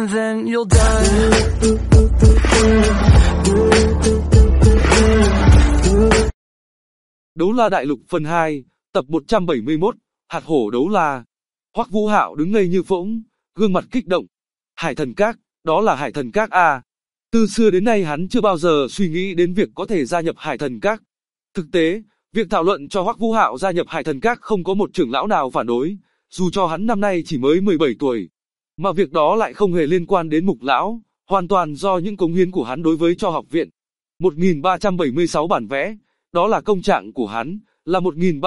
and then you'll die. Đấu La Đại Lục phần 2, tập 171, Hạt Hổ Đấu La. Hoắc Vũ Hạo đứng ngây như phỗng, gương mặt kích động. Hải Thần Các, đó là Hải Thần Các à? Từ xưa đến nay hắn chưa bao giờ suy nghĩ đến việc có thể gia nhập Hải Thần Các. Thực tế, việc thảo luận cho Hoắc Vũ Hạo gia nhập Hải Thần Các không có một trưởng lão nào phản đối, dù cho hắn năm nay chỉ mới 17 tuổi. Mà việc đó lại không hề liên quan đến Mục lão, hoàn toàn do những cống hiến của hắn đối với cho học viện. 1376 bản vẽ, đó là công trạng của hắn, là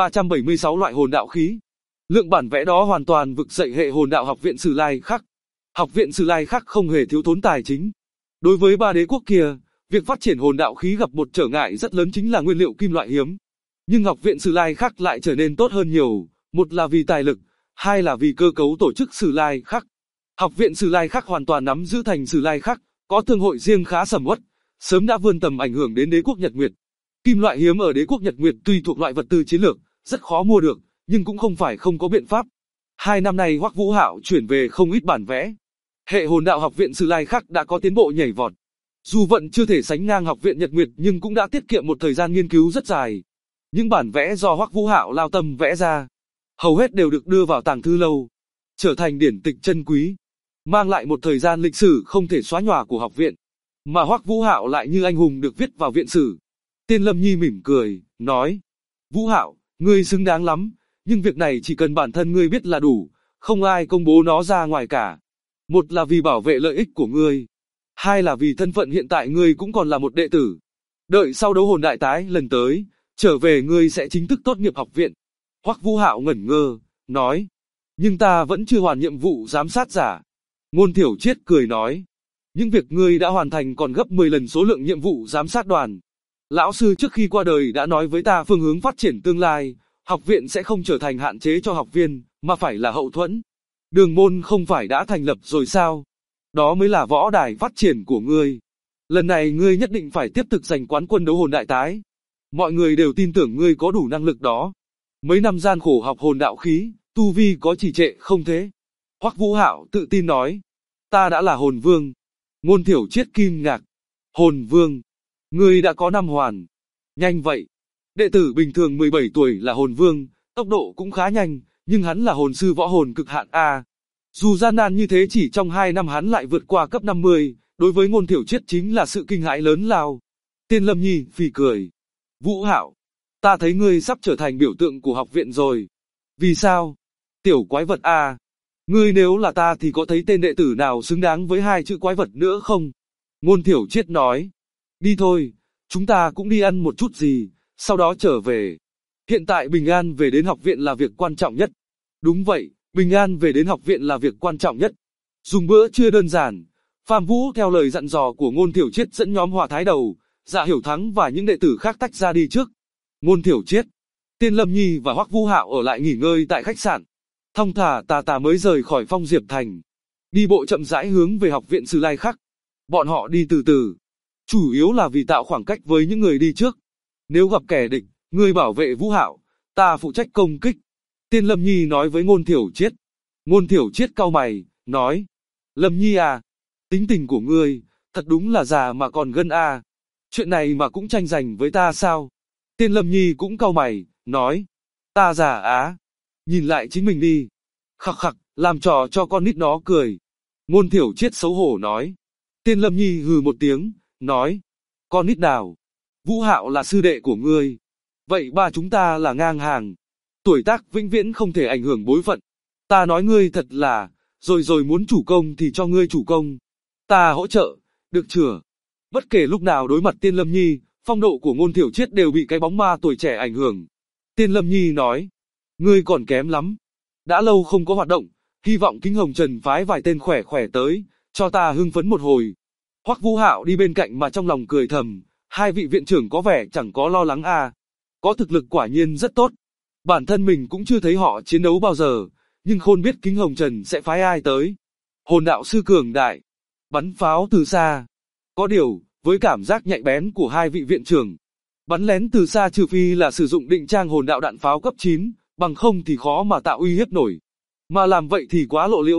1376 loại hồn đạo khí. Lượng bản vẽ đó hoàn toàn vực dậy hệ hồn đạo học viện Sử Lai Khắc. Học viện Sử Lai Khắc không hề thiếu thốn tài chính. Đối với ba đế quốc kia, việc phát triển hồn đạo khí gặp một trở ngại rất lớn chính là nguyên liệu kim loại hiếm. Nhưng học viện Sử Lai Khắc lại trở nên tốt hơn nhiều, một là vì tài lực, hai là vì cơ cấu tổ chức Sử Lai Khắc. Học viện Sử Lai Khắc hoàn toàn nắm giữ thành Sử Lai Khắc, có thương hội riêng khá sầm uất, sớm đã vươn tầm ảnh hưởng đến đế quốc Nhật Nguyệt. Kim loại hiếm ở đế quốc Nhật Nguyệt tuy thuộc loại vật tư chiến lược, rất khó mua được, nhưng cũng không phải không có biện pháp. 2 năm nay Hoắc Vũ Hạo chuyển về không ít bản vẽ. Hệ hồn đạo học viện Sử Lai Khắc đã có tiến bộ nhảy vọt. Dù vẫn chưa thể sánh ngang học viện Nhật Nguyệt nhưng cũng đã tiết kiệm một thời gian nghiên cứu rất dài. Những bản vẽ do Hoắc Vũ Hạo lao tâm vẽ ra, hầu hết đều được đưa vào tàng thư lâu, trở thành điển tịch chân quý, mang lại một thời gian lịch sử không thể xóa nhòa của học viện, mà Hoắc Vũ Hạo lại như anh hùng được viết vào viện sử. Tiên Lâm Nhi mỉm cười, nói: Vũ Hạo, ngươi xứng đáng lắm, nhưng việc này chỉ cần bản thân ngươi biết là đủ, không ai công bố nó ra ngoài cả. Một là vì bảo vệ lợi ích của ngươi, hai là vì thân phận hiện tại ngươi cũng còn là một đệ tử. Đợi sau đấu hồn đại tái lần tới, trở về ngươi sẽ chính thức tốt nghiệp học viện. Hoắc Vũ Hạo ngẩn ngơ, nói: Nhưng ta vẫn chưa hoàn nhiệm vụ giám sát giả. Ngôn Thiểu Triết cười nói: Những việc ngươi đã hoàn thành còn gấp 10 lần số lượng nhiệm vụ giám sát đoàn. Lão sư trước khi qua đời đã nói với ta phương hướng phát triển tương lai, học viện sẽ không trở thành hạn chế cho học viên, mà phải là hậu thuẫn. Đường môn không phải đã thành lập rồi sao? Đó mới là võ đài phát triển của ngươi. Lần này ngươi nhất định phải tiếp tục giành quán quân đấu hồn đại tái. Mọi người đều tin tưởng ngươi có đủ năng lực đó. Mấy năm gian khổ học hồn đạo khí, tu vi có trì trệ không thế? Hoắc Vũ Hạo tự tin nói: Ta đã là hồn vương. Ngôn Thiểu Triết kinh ngạc: Hồn vương? Ngươi đã có 5 hoàn. Nhanh vậy. Đệ tử bình thường 17 tuổi là hồn vương, tốc độ cũng khá nhanh, nhưng hắn là hồn sư võ hồn cực hạn A. Dù gian nan như thế chỉ trong 2 năm hắn lại vượt qua cấp 50, đối với Ngôn Thiểu Triết chính là sự kinh hãi lớn lao. Tiên Lâm Nhi phì cười: Vũ Hạo, ta thấy ngươi sắp trở thành biểu tượng của học viện rồi. Vì sao? Tiểu quái vật A. Ngươi nếu là ta thì có thấy tên đệ tử nào xứng đáng với 2 chữ quái vật nữa không? Ngôn Thiểu Triết nói: Đi thôi, chúng ta cũng đi ăn một chút gì, sau đó trở về. Hiện tại bình an về đến học viện là việc quan trọng nhất. Đúng vậy, bình an về đến học viện là việc quan trọng nhất. Dùng bữa trưa đơn giản, Phạm Vũ theo lời dặn dò của Ngôn Thiểu Triết dẫn nhóm Hỏa Thái Đầu, Dạ Hiểu Thắng và những đệ tử khác tách ra đi trước. Ngôn Thiểu Triết, Tiên Lâm Nhi và Hoắc Vũ Hạo ở lại nghỉ ngơi tại khách sạn. Thong thả tà tà mới rời khỏi Phong Diệp Thành. Đi bộ chậm rãi hướng về học viện Sử Lai Khắc. Bọn họ đi từ từ, chủ yếu là vì tạo khoảng cách với những người đi trước. Nếu gặp kẻ địch, ngươi bảo vệ Vũ Hạo, ta phụ trách công kích. Tiên Lâm Nhi nói với Ngôn Thiểu Triết. Ngôn Thiểu Triết cau mày, nói: Lâm Nhi à, tính tình của ngươi, thật đúng là già mà còn gân a. Chuyện này mà cũng tranh giành với ta sao? Tiên Lâm Nhi cũng cau mày, nói: Ta già á? Nhìn lại chính mình đi. Khặc khặc, làm trò cho con nít nó cười. Ngôn Thiểu Triết xấu hổ nói. Tiên Lâm Nhi hừ một tiếng, nói: Con nít nào? Vũ Hạo là sư đệ của ngươi. Vậy ba chúng ta là ngang hàng. Tuổi tác vĩnh viễn không thể ảnh hưởng bối phận. Ta nói ngươi thật là, rồi muốn chủ công thì cho ngươi chủ công. Ta hỗ trợ, được chưa? Bất kể lúc nào đối mặt Tiên Lâm Nhi, phong độ của Ngôn Thiểu Triết đều bị cái bóng ma tuổi trẻ ảnh hưởng. Tiên Lâm Nhi nói: Ngươi còn kém lắm. Đã lâu không có hoạt động, hy vọng Kính Hồng Trần phái vài tên khỏe tới, cho ta hưng phấn một hồi. Hoắc Vũ Hạo đi bên cạnh mà trong lòng cười thầm, 2 vị viện trưởng có vẻ chẳng có lo lắng a. Có thực lực quả nhiên rất tốt. Bản thân mình cũng chưa thấy họ chiến đấu bao giờ, nhưng khôn biết Kính Hồng Trần sẽ phái ai tới. Hồn đạo sư cường đại, bắn pháo từ xa. Có điều, với cảm giác nhạy bén của 2 vị viện trưởng, bắn lén từ xa trừ phi là sử dụng định trang hồn đạo đạn pháo cấp 9, bằng không thì khó mà tạo uy hiếp nổi. Mà làm vậy thì quá lộ liễu,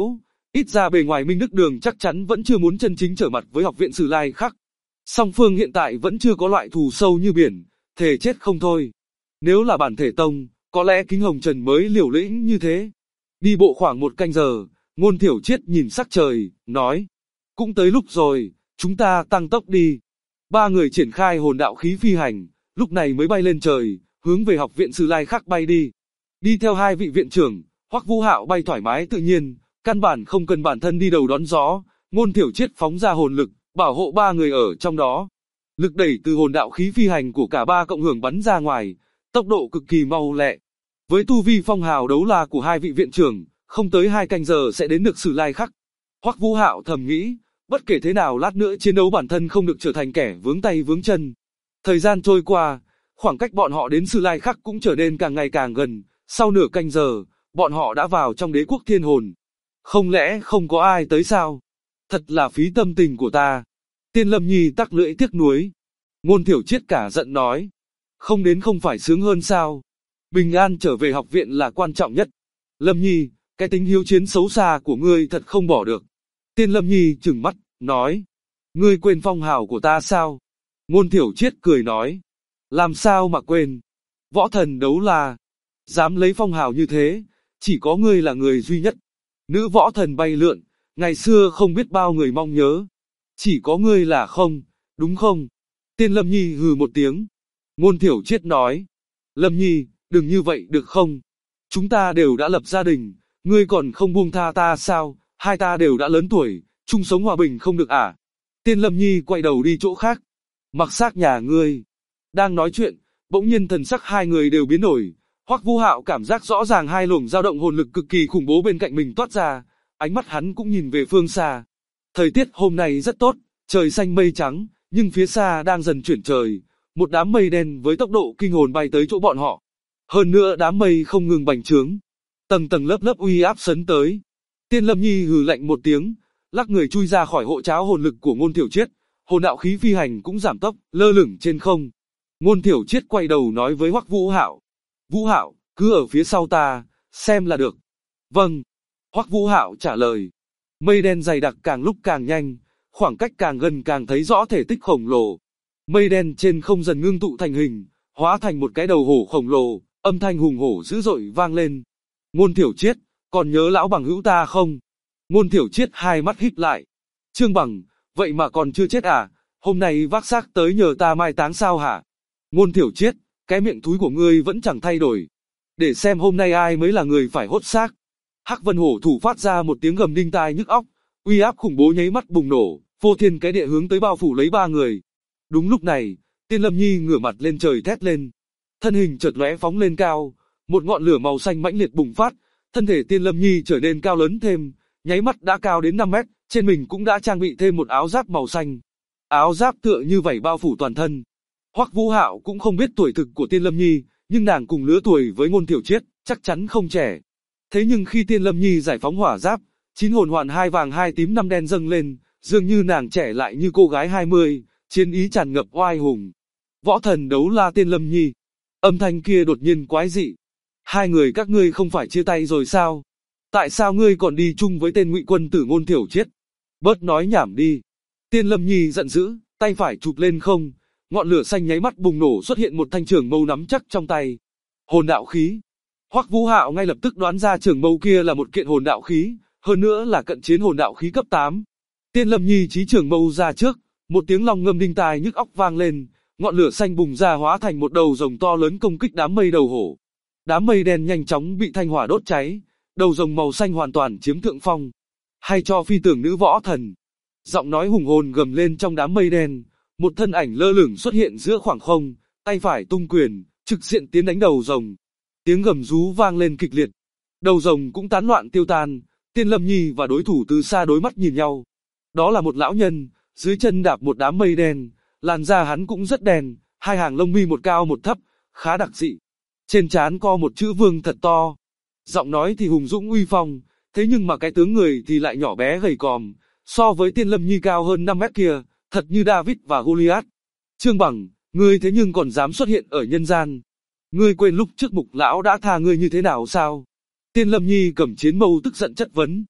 Ít ra bề ngoài Minh Đức Đường chắc chắn vẫn chưa muốn chân chính trở mặt với học viện Sử Lai Khắc. Song phương hiện tại vẫn chưa có loại thù sâu như biển, thề chết không thôi. Nếu là bản thể tông, có lẽ Kính Hồng Trần mới liều lĩnh như thế. Đi bộ khoảng 1 canh giờ, Ngôn Thiểu Triết nhìn sắc trời, nói. Cũng tới lúc rồi, chúng ta tăng tốc đi. Ba người triển khai hồn đạo khí phi hành, lúc này mới bay lên trời, hướng về học viện Sử Lai Khắc bay đi. Đi theo hai vị viện trưởng, Hoắc Vũ Hạo bay thoải mái tự nhiên, căn bản không cần bản thân đi đầu đón gió. Ngôn Thiểu Triết phóng ra hồn lực, bảo hộ ba người ở trong đó. Lực đẩy từ hồn đạo khí phi hành của cả ba cộng hưởng bắn ra ngoài, tốc độ cực kỳ mau lẹ. Với tu vi phong hào đấu la của hai vị viện trưởng, không tới 2 canh giờ sẽ đến được Sử Lai Khắc. Hoắc Vũ Hạo thầm nghĩ, bất kể thế nào lát nữa chiến đấu bản thân không được trở thành kẻ vướng tay vướng chân. Thời gian trôi qua, khoảng cách bọn họ đến Sử Lai Khắc cũng trở nên càng ngày càng gần, sau nửa canh giờ, bọn họ đã vào trong đế quốc thiên hồn. Không lẽ không có ai tới sao? Thật là phí tâm tình của ta. Tiên Lâm Nhi tắc lưỡi tiếc nuối. Ngôn Thiểu Triết cả giận nói, không đến không phải sướng hơn sao? Bình an trở về học viện là quan trọng nhất. Lâm Nhi, cái tính hiếu chiến xấu xa của ngươi thật không bỏ được. Tiên Lâm Nhi trừng mắt, nói, ngươi quên phong hào của ta sao? Ngôn Thiểu Triết cười nói, làm sao mà quên? Võ thần đấu la, dám lấy phong hào như thế, chỉ có ngươi là người duy nhất. Nữ võ thần bay lượn, ngày xưa không biết bao người mong nhớ. Chỉ có ngươi là không, đúng không? Tiên Lâm Nhi hừ một tiếng. Ngôn Thiểu Triết nói, Lâm Nhi, đừng như vậy được không? Chúng ta đều đã lập gia đình, ngươi còn không buông tha ta sao? Hai ta đều đã lớn tuổi, chung sống hòa bình không được à? Tiên Lâm Nhi quay đầu đi chỗ khác. Mặc xác nhà ngươi. Đang nói chuyện, bỗng nhiên thần sắc hai người đều biến đổi. Hoắc Vũ Hạo cảm giác rõ ràng hai luồng dao động hồn lực cực kỳ khủng bố bên cạnh mình toát ra, ánh mắt hắn cũng nhìn về phương xa. Thời tiết hôm nay rất tốt, trời xanh mây trắng, nhưng phía xa đang dần chuyển trời, một đám mây đen với tốc độ kinh hồn bay tới chỗ bọn họ. Hơn nữa đám mây không ngừng bành trướng, tầng tầng lớp lớp uy áp sấn tới. Tiên Lâm Nhi hừ lạnh một tiếng, lắc người chui ra khỏi hộ cháo hồn lực của Ngôn Thiểu Triết, hồn đạo khí phi hành cũng giảm tốc, lơ lửng trên không. Ngôn Thiểu Triết quay đầu nói với Hoắc Vũ Hạo, Vũ Hạo, cứ ở phía sau ta, xem là được. Vâng. Hoắc Vũ Hạo trả lời. Mây đen dày đặc càng lúc càng nhanh, khoảng cách càng gần càng thấy rõ thể tích khổng lồ. Mây đen trên không dần ngưng tụ thành hình, hóa thành một cái đầu hổ khổng lồ, âm thanh hùng hổ dữ dội vang lên. Ngôn Thiểu Triết, còn nhớ lão bằng hữu ta không? Ngôn Thiểu Triết hai mắt híp lại. Trương Bằng, vậy mà còn chưa chết à? Hôm nay vác xác tới nhờ ta mai táng sao hả? Ngôn Thiểu Triết, cái miệng thúi của ngươi vẫn chẳng thay đổi. Để xem hôm nay ai mới là người phải hốt xác. Hắc Vân Hổ thủ phát ra một tiếng gầm đinh tai nhức óc, uy áp khủng bố nháy mắt bùng nổ, phô thiên cái địa hướng tới bao phủ lấy ba người. Đúng lúc này, Tiên Lâm Nhi ngửa mặt lên trời thét lên, thân hình chợt lóe phóng lên cao, một ngọn lửa màu xanh mãnh liệt bùng phát, thân thể Tiên Lâm Nhi trở nên cao lớn thêm, nháy mắt đã cao đến 5 mét, trên mình cũng đã trang bị thêm một áo giáp màu xanh. Áo giáp tựa như vảy bao phủ toàn thân. Hoắc Vũ Hạo cũng không biết tuổi thực của Tiên Lâm Nhi, nhưng nàng cùng lứa tuổi với Ngôn Thiểu Triết, chắc chắn không trẻ. Thế nhưng khi Tiên Lâm Nhi giải phóng hỏa giáp, 9 hồn hoàn 2 vàng 2 tím 5 đen dâng lên, dường như nàng trẻ lại như cô gái 20, chiến ý tràn ngập oai hùng. Võ thần đấu la Tiên Lâm Nhi. Âm thanh kia đột nhiên quái dị. Hai người các ngươi không phải chia tay rồi sao? Tại sao ngươi còn đi chung với tên ngụy quân tử Ngôn Thiểu Triết? Bớt nói nhảm đi. Tiên Lâm Nhi giận dữ, tay phải chụp lên không, ngọn lửa xanh nháy mắt bùng nổ, xuất hiện một thanh trường mâu nắm chắc trong tay. Hồn đạo khí. Hoắc Vũ Hạo ngay lập tức đoán ra trường mâu kia là một kiện hồn đạo khí, hơn nữa là cận chiến hồn đạo khí cấp 8. Tiên Lâm Nhi chí trường mâu ra trước, một tiếng long ngâm đinh tai nhức óc vang lên, ngọn lửa xanh bùng ra hóa thành một đầu rồng to lớn công kích đám mây đầu hổ. Đám mây đen nhanh chóng bị thanh hỏa đốt cháy, đầu rồng màu xanh hoàn toàn chiếm thượng phong. Hay cho phi tưởng nữ võ thần. Giọng nói hùng hồn gầm lên trong đám mây đen, một thân ảnh lơ lửng xuất hiện giữa khoảng không, tay phải tung quyền, trực diện tiến đánh đầu rồng. Tiếng gầm rú vang lên kịch liệt. Đầu rồng cũng tán loạn tiêu tan, Tiên Lâm Nhi và đối thủ từ xa đối mắt nhìn nhau. Đó là một lão nhân, dưới chân đạp một đám mây đen, làn da hắn cũng rất đen, hai hàng lông mi một cao một thấp, khá đặc dị. Trên trán co một chữ vương thật to. Giọng nói thì hùng dũng uy phong, thế nhưng mà cái tướng người thì lại nhỏ bé gầy còm, so với Tiên Lâm Nhi cao hơn 5 mét kia, thật như David và Goliath. Trương Bằng, ngươi thế nhưng còn dám xuất hiện ở nhân gian. Ngươi quên lúc trước Mục lão đã tha ngươi như thế nào sao? Tiên Lâm Nhi cầm chiến mâu tức giận chất vấn.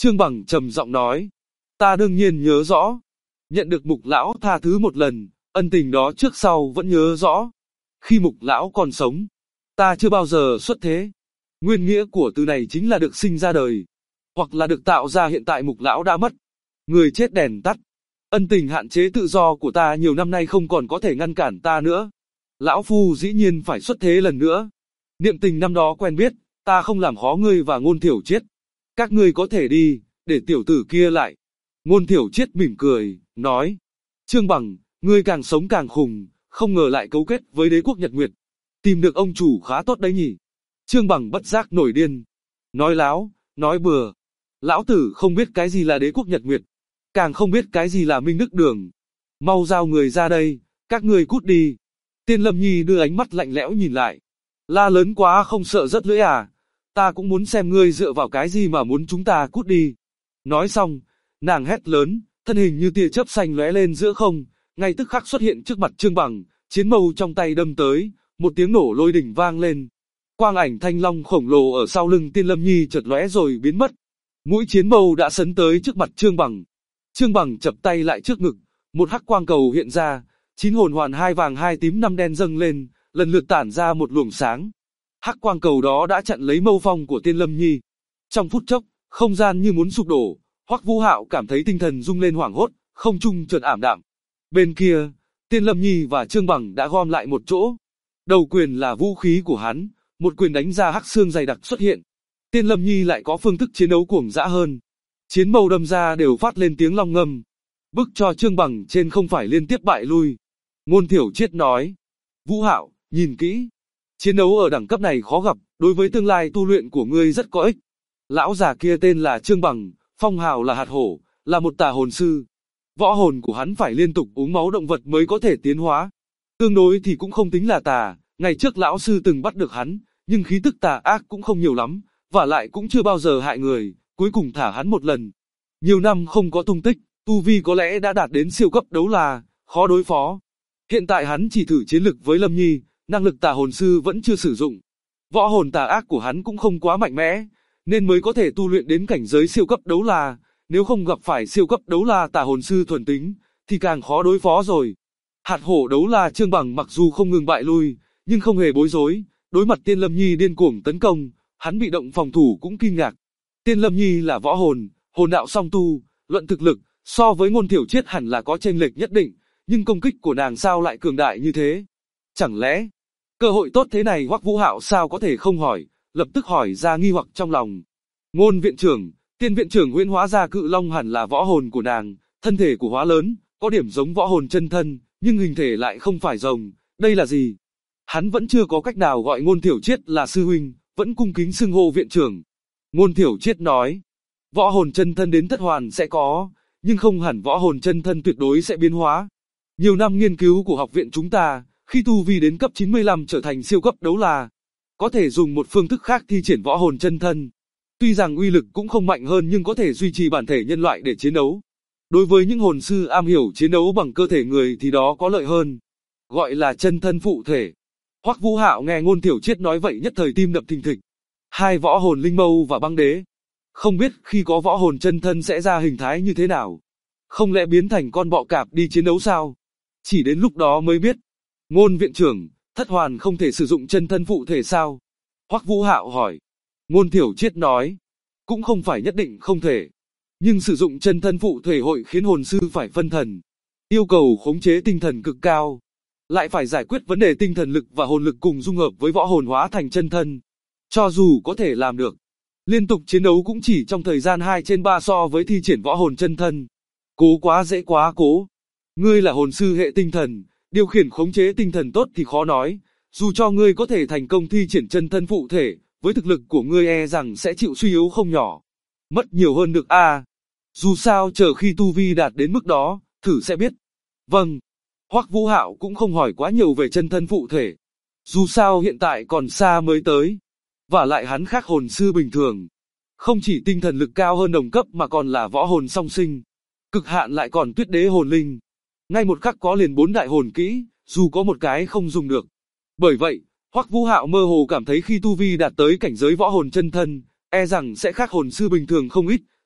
Trương Bằng trầm giọng nói, ta đương nhiên nhớ rõ. Nhận được Mục lão tha thứ một lần, ân tình đó trước sau vẫn nhớ rõ. Khi Mục lão còn sống, ta chưa bao giờ xuất thế. Nguyên nghĩa của từ này chính là được sinh ra đời, hoặc là được tạo ra. Hiện tại Mục lão đã mất, người chết đèn tắt. Ân tình hạn chế tự do của ta nhiều năm nay không còn có thể ngăn cản ta nữa. Lão phu dĩ nhiên phải xuất thế lần nữa. Niệm tình năm đó quen biết, ta không làm khó ngươi và Ngôn Thiểu Triết. Các ngươi có thể đi, để tiểu tử kia lại. Ngôn Thiểu Triết mỉm cười, nói, Trương Bằng, ngươi càng sống càng khùng, không ngờ lại cấu kết với đế quốc Nhật Nguyệt. Tìm được ông chủ khá tốt đấy nhỉ. Trương Bằng bất giác nổi điên. Nói láo, nói bừa. Lão tử không biết cái gì là đế quốc Nhật Nguyệt, càng không biết cái gì là Minh Đức Đường. Mau giao người ra đây, các ngươi cút đi. Tiên Lâm Nhi đưa ánh mắt lạnh lẽo nhìn lại. La lớn quá không sợ rớt lưỡi à? Ta cũng muốn xem ngươi dựa vào cái gì mà muốn chúng ta cút đi. Nói xong, nàng hét lớn, thân hình như tia chớp xanh lóe lên giữa không, ngay tức khắc xuất hiện trước mặt Trương Bằng, chiến mâu trong tay đâm tới, một tiếng nổ lôi đỉnh vang lên. Quang ảnh thanh long khổng lồ ở sau lưng Tiên Lâm Nhi chợt lóe rồi biến mất. Mũi chiến mâu đã sấn tới trước mặt Trương Bằng. Trương Bằng chập tay lại trước ngực, một hắc quang cầu hiện ra, 9 hồn hoàn 2 vàng 2 tím 5 đen dâng lên, lần lượt tản ra một luồng sáng. Hắc quang cầu đó đã chặn lấy mâu phong của Tiên Lâm Nhi. Trong phút chốc, không gian như muốn sụp đổ, Hoắc Vũ Hạo cảm thấy tinh thần rung lên hoảng hốt, không trung chợt ảm đạm. Bên kia, Tiên Lâm Nhi và Trương Bằng đã gom lại một chỗ. Đầu quyền là vũ khí của hắn, một quyền đánh ra hắc xương dày đặc xuất hiện. Tiên Lâm Nhi lại có phương thức chiến đấu cuồng dã hơn. Chiến mâu đâm ra đều phát lên tiếng long ngâm, bức cho Trương Bằng trên không phải liên tiếp bại lui. Ngôn Thiểu Triết nói, Vũ Hạo, nhìn kỹ. Chiến đấu ở đẳng cấp này khó gặp, đối với tương lai tu luyện của ngươi rất có ích. Lão già kia tên là Trương Bằng, phong hào là hạt hổ, là một tà hồn sư. Võ hồn của hắn phải liên tục uống máu động vật mới có thể tiến hóa. Tương đối thì cũng không tính là tà, ngày trước lão sư từng bắt được hắn, nhưng khí tức tà ác cũng không nhiều lắm, và lại cũng chưa bao giờ hại người, cuối cùng thả hắn một lần. Nhiều năm không có tung tích, tu vi có lẽ đã đạt đến siêu cấp đấu la, khó đối phó. Hiện tại hắn chỉ thử chiến lực với Lâm Nhi, năng lực tà hồn sư vẫn chưa sử dụng. Võ hồn tà ác của hắn cũng không quá mạnh mẽ, nên mới có thể tu luyện đến cảnh giới siêu cấp đấu la, nếu không gặp phải siêu cấp đấu la tà hồn sư thuần tính, thì càng khó đối phó rồi. Hạt hổ đấu la Trương Bằng mặc dù không ngừng bại lui, nhưng không hề bối rối, đối mặt Tiên Lâm Nhi điên cuồng tấn công, hắn bị động phòng thủ cũng kinh ngạc. Tiên Lâm Nhi là võ hồn, hồn đạo song tu, luận thực lực, so với Ngôn Thiểu Triết hẳn là có chênh lệch nhất định, nhưng công kích của nàng sao lại cường đại như thế? Chẳng lẽ, cơ hội tốt thế này Hoắc Vũ Hạo sao có thể không hỏi, lập tức hỏi ra nghi hoặc trong lòng. Ngôn viện trưởng, Tiên viện trưởng huyễn hóa ra cự long hẳn là võ hồn của nàng, thân thể của hóa lớn, có điểm giống võ hồn chân thân, nhưng hình thể lại không phải rồng, đây là gì? Hắn vẫn chưa có cách nào gọi Ngôn Thiểu Triết là sư huynh, vẫn cung kính xưng hô viện trưởng. Ngôn Thiểu Triết nói, võ hồn chân thân đến thất hoàn sẽ có, nhưng không hẳn võ hồn chân thân tuyệt đối sẽ biến hóa. Nhiều năm nghiên cứu của học viện chúng ta, khi tu vi đến cấp 95 trở thành siêu cấp đấu la, có thể dùng một phương thức khác thi triển võ hồn chân thân. Tuy rằng uy lực cũng không mạnh hơn nhưng có thể duy trì bản thể nhân loại để chiến đấu. Đối với những hồn sư am hiểu chiến đấu bằng cơ thể người thì đó có lợi hơn. Gọi là chân thân phụ thể. Hoắc Vũ Hạo nghe Ngôn Thiểu Triết nói vậy nhất thời tim đập thình thịch. Hai võ hồn linh mâu và băng đế. Không biết khi có võ hồn chân thân sẽ ra hình thái như thế nào. Không lẽ biến thành con bọ cạp đi chiến đấu sao? Chỉ đến lúc đó mới biết. Ngôn viện trưởng, thất hoàn không thể sử dụng chân thân phụ thể sao? Hoắc Vũ Hạo hỏi. Ngôn Thiểu Triết nói. Cũng không phải nhất định không thể. Nhưng sử dụng chân thân phụ thể hội khiến hồn sư phải phân thần. Yêu cầu khống chế tinh thần cực cao. Lại phải giải quyết vấn đề tinh thần lực và hồn lực cùng dung hợp với võ hồn hóa thành chân thân. Cho dù có thể làm được, liên tục chiến đấu cũng chỉ trong thời gian 2/3 so với thi triển võ hồn chân thân. Cố quá dễ quá cố. Ngươi là hồn sư hệ tinh thần, điều khiển khống chế tinh thần tốt thì khó nói. Dù cho ngươi có thể thành công thi triển chân thân phụ thể, với thực lực của ngươi e rằng sẽ chịu suy yếu không nhỏ. Mất nhiều hơn được à. Dù sao chờ khi tu vi đạt đến mức đó, thử sẽ biết. Vâng. Hoắc Vũ Hạo cũng không hỏi quá nhiều về chân thân phụ thể. Dù sao hiện tại còn xa mới tới. Và lại hắn khác hồn sư bình thường. Không chỉ tinh thần lực cao hơn đồng cấp mà còn là võ hồn song sinh. Cực hạn lại còn tuyết đế hồn linh. Ngay một khắc có liền 4 đại hồn kỹ, dù có một cái không dùng được. Bởi vậy, Hoắc Vũ Hạo mơ hồ cảm thấy khi tu vi đạt tới cảnh giới võ hồn chân thân, e rằng sẽ khác hồn sư bình thường không ít,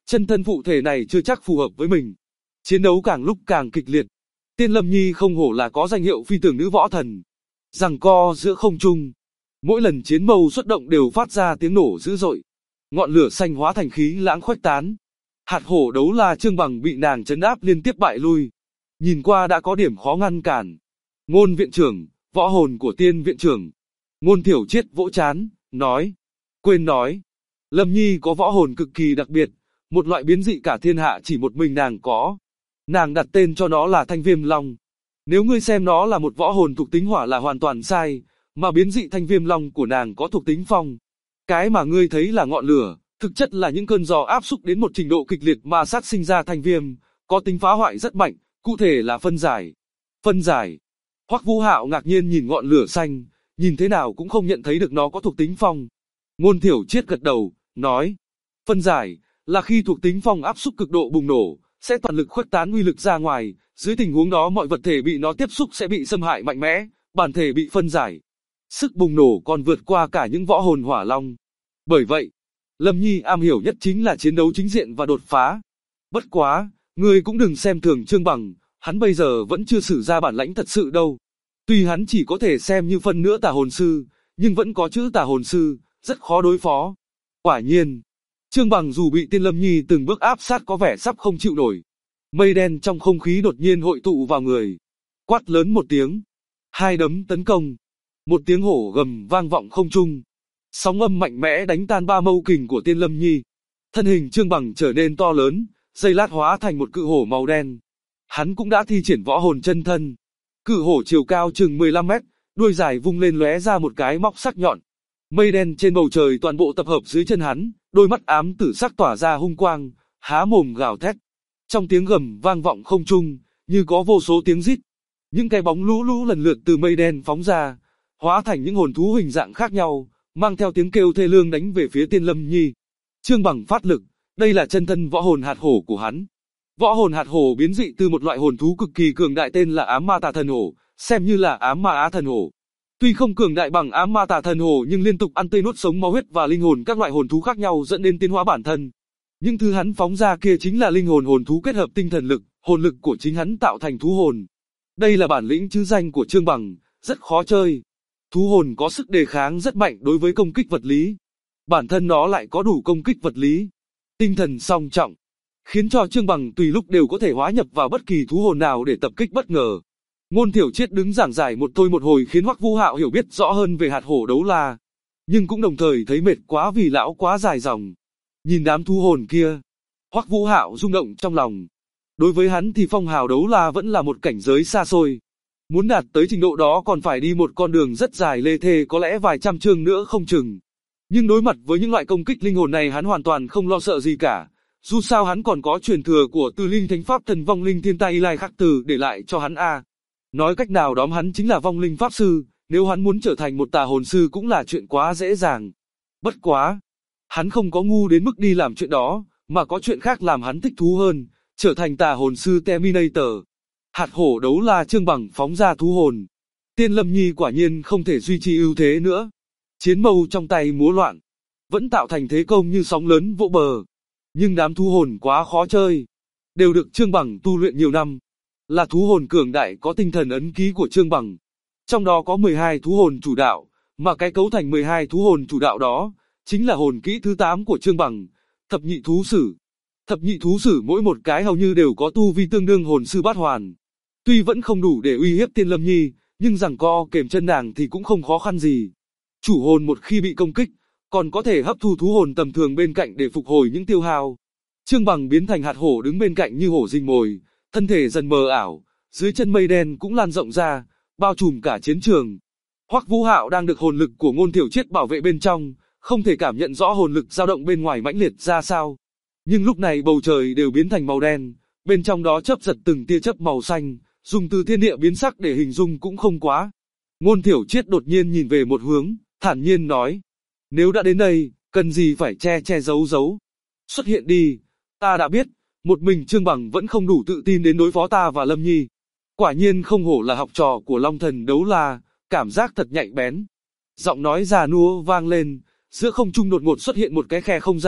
Chân thân phụ thể này chưa chắc phù hợp với mình. Chiến đấu càng lúc càng kịch liệt. Tiên Lâm Nhi không hổ là có danh hiệu phi tưởng nữ võ thần. Giằng co giữa không trung. Mỗi lần chiến mâu xuất động đều phát ra tiếng nổ dữ dội. Ngọn lửa xanh hóa thành khí lãng khuếch tán. Hạt hổ đấu la Trương Bằng bị nàng trấn áp liên tiếp bại lui. Nhìn qua đã có điểm khó ngăn cản. Ngôn viện trưởng, võ hồn của Tiên viện trưởng. Ngôn Thiểu Triết vỗ chán, nói. Quên nói. Lâm Nhi có võ hồn cực kỳ đặc biệt. Một loại biến dị cả thiên hạ chỉ một mình nàng có. Nàng đặt tên cho nó là Thanh Viêm Long. Nếu ngươi xem nó là một võ hồn thuộc tính hỏa là hoàn toàn sai, mà biến dị Thanh Viêm Long của nàng có thuộc tính phong. Cái mà ngươi thấy là ngọn lửa, thực chất là những cơn gió áp xúc đến một trình độ kịch liệt mà sát sinh ra thanh viêm, có tính phá hoại rất mạnh, cụ thể là phân giải. Phân giải. Hoắc Vũ Hạo ngạc nhiên nhìn ngọn lửa xanh, nhìn thế nào cũng không nhận thấy được nó có thuộc tính phong. Ngôn Thiểu Triết gật đầu, nói, phân giải là khi thuộc tính phong áp xúc cực độ bùng nổ, sẽ toàn lực khuếch tán uy lực ra ngoài, dưới tình huống đó mọi vật thể bị nó tiếp xúc sẽ bị xâm hại mạnh mẽ, bản thể bị phân giải. Sức bùng nổ còn vượt qua cả những võ hồn hỏa long. Bởi vậy, Lâm Nhi am hiểu nhất chính là chiến đấu chính diện và đột phá. Bất quá, ngươi cũng đừng xem thường Trương Bằng, hắn bây giờ vẫn chưa sử ra bản lãnh thật sự đâu. Tuy hắn chỉ có thể xem như phân nửa tà hồn sư, nhưng vẫn có chữ tà hồn sư, rất khó đối phó. Quả nhiên, Trương Bằng dù bị Tiên Lâm Nhi từng bước áp sát có vẻ sắp không chịu nổi. Mây đen trong không khí đột nhiên hội tụ vào người. Quát lớn một tiếng. Hai đấm tấn công. Một tiếng hổ gầm vang vọng không trung. Sóng âm mạnh mẽ đánh tan ba mâu kình của Tiên Lâm Nhi. Thân hình Trương Bằng trở nên to lớn, giây lát hóa thành một cự hổ màu đen. Hắn cũng đã thi triển võ hồn chân thân. Cự hổ chiều cao chừng 15 mét, đuôi dài vung lên lóe ra một cái móc sắc nhọn. Mây đen trên bầu trời toàn bộ tập hợp dưới chân hắn, đôi mắt ám tử sắc tỏa ra hung quang, há mồm gào thét. Trong tiếng gầm vang vọng không trung, như có vô số tiếng rít. Những cái bóng lũ lũ lần lượt từ mây đen phóng ra, hóa thành những hồn thú hình dạng khác nhau, mang theo tiếng kêu thê lương đánh về phía Tiên Lâm Nhi. Trương Bằng phát lực, đây là chân thân võ hồn hạt hổ của hắn. Võ hồn hạt hổ biến dị từ một loại hồn thú cực kỳ cường đại tên là ám ma tà thần hổ, xem như là ám ma á thần hổ. Tuy không cường đại bằng ám ma tà thần hổ nhưng liên tục ăn tươi nuốt sống máu huyết và linh hồn các loại hồn thú khác nhau dẫn đến tiến hóa bản thân. Những thứ hắn phóng ra kia chính là linh hồn hồn thú kết hợp tinh thần lực, hồn lực của chính hắn tạo thành thú hồn. Đây là bản lĩnh chứ danh của Trương Bằng, rất khó chơi. Thú hồn có sức đề kháng rất mạnh đối với công kích vật lý. Bản thân nó lại có đủ công kích vật lý. Tinh thần song trọng, khiến cho Trương Bằng tùy lúc đều có thể hóa nhập vào bất kỳ thú hồn nào để tập kích bất ngờ. Ngôn Thiểu Triết đứng giảng giải một thôi một hồi khiến Hoắc Vũ Hạo hiểu biết rõ hơn về hạt hổ đấu la, nhưng cũng đồng thời thấy mệt quá vì lão quá dài dòng. Nhìn đám thú hồn kia, Hoắc Vũ Hạo rung động trong lòng. Đối với hắn thì phong hào đấu la vẫn là một cảnh giới xa xôi. Muốn đạt tới trình độ đó còn phải đi một con đường rất dài lê thê có lẽ vài trăm chương nữa không chừng. Nhưng đối mặt với những loại công kích linh hồn này hắn hoàn toàn không lo sợ gì cả. Dù sao hắn còn có truyền thừa của Từ Linh Thánh Pháp Thần Vong Linh Thiên Tai Y Lai Khắc Từ để lại cho hắn a. Nói cách nào đó hắn chính là vong linh pháp sư, nếu hắn muốn trở thành một tà hồn sư cũng là chuyện quá dễ dàng. Bất quá, hắn không có ngu đến mức đi làm chuyện đó, mà có chuyện khác làm hắn thích thú hơn, trở thành tà hồn sư Terminator. Hạt hổ đấu la Trương Bằng phóng ra thú hồn. Tiên Lâm Nhi quả nhiên không thể duy trì ưu thế nữa. Chiến mâu trong tay múa loạn, vẫn tạo thành thế công như sóng lớn vỗ bờ. Nhưng đám thú hồn quá khó chơi, đều được Trương Bằng tu luyện nhiều năm. Là thú hồn cường đại có tinh thần ấn ký của Trương Bằng. Trong đó có 12 thú hồn chủ đạo, mà cái cấu thành 12 thú hồn chủ đạo đó, chính là hồn kỹ thứ 8 của Trương Bằng, thập nhị thú sử. Thập nhị thú sử mỗi một cái hầu như đều có tu vi tương đương hồn sư bát hoàn. Tuy vẫn không đủ để uy hiếp Tiên Lâm Nhi, nhưng giằng co kềm chân nàng thì cũng không khó khăn gì. Chủ hồn một khi bị công kích, còn có thể hấp thu thú hồn tầm thường bên cạnh để phục hồi những tiêu hao. Trương Bằng biến thành hạt hổ đứng bên cạnh như hổ rình mồi, thân thể dần mờ ảo, dưới chân mây đen cũng lan rộng ra, bao trùm cả chiến trường. Hoắc Vũ Hạo đang được hồn lực của Ngôn Thiểu Triết bảo vệ bên trong, không thể cảm nhận rõ hồn lực dao động bên ngoài mãnh liệt ra sao. Nhưng lúc này bầu trời đều biến thành màu đen, bên trong đó chớp giật từng tia chớp màu xanh, dùng từ thiên địa biến sắc để hình dung cũng không quá. Ngôn Thiểu Triết đột nhiên nhìn về một hướng, thản nhiên nói: nếu đã đến đây, cần gì phải che giấu. Xuất hiện đi, ta đã biết, một mình Trương Bằng vẫn không đủ tự tin đến đối phó ta và Lâm Nhi. Quả nhiên không hổ là học trò của Long Thần Đấu La, cảm giác thật nhạy bén. Giọng nói già nua vang lên, giữa không trung đột ngột xuất hiện một cái khe không gian,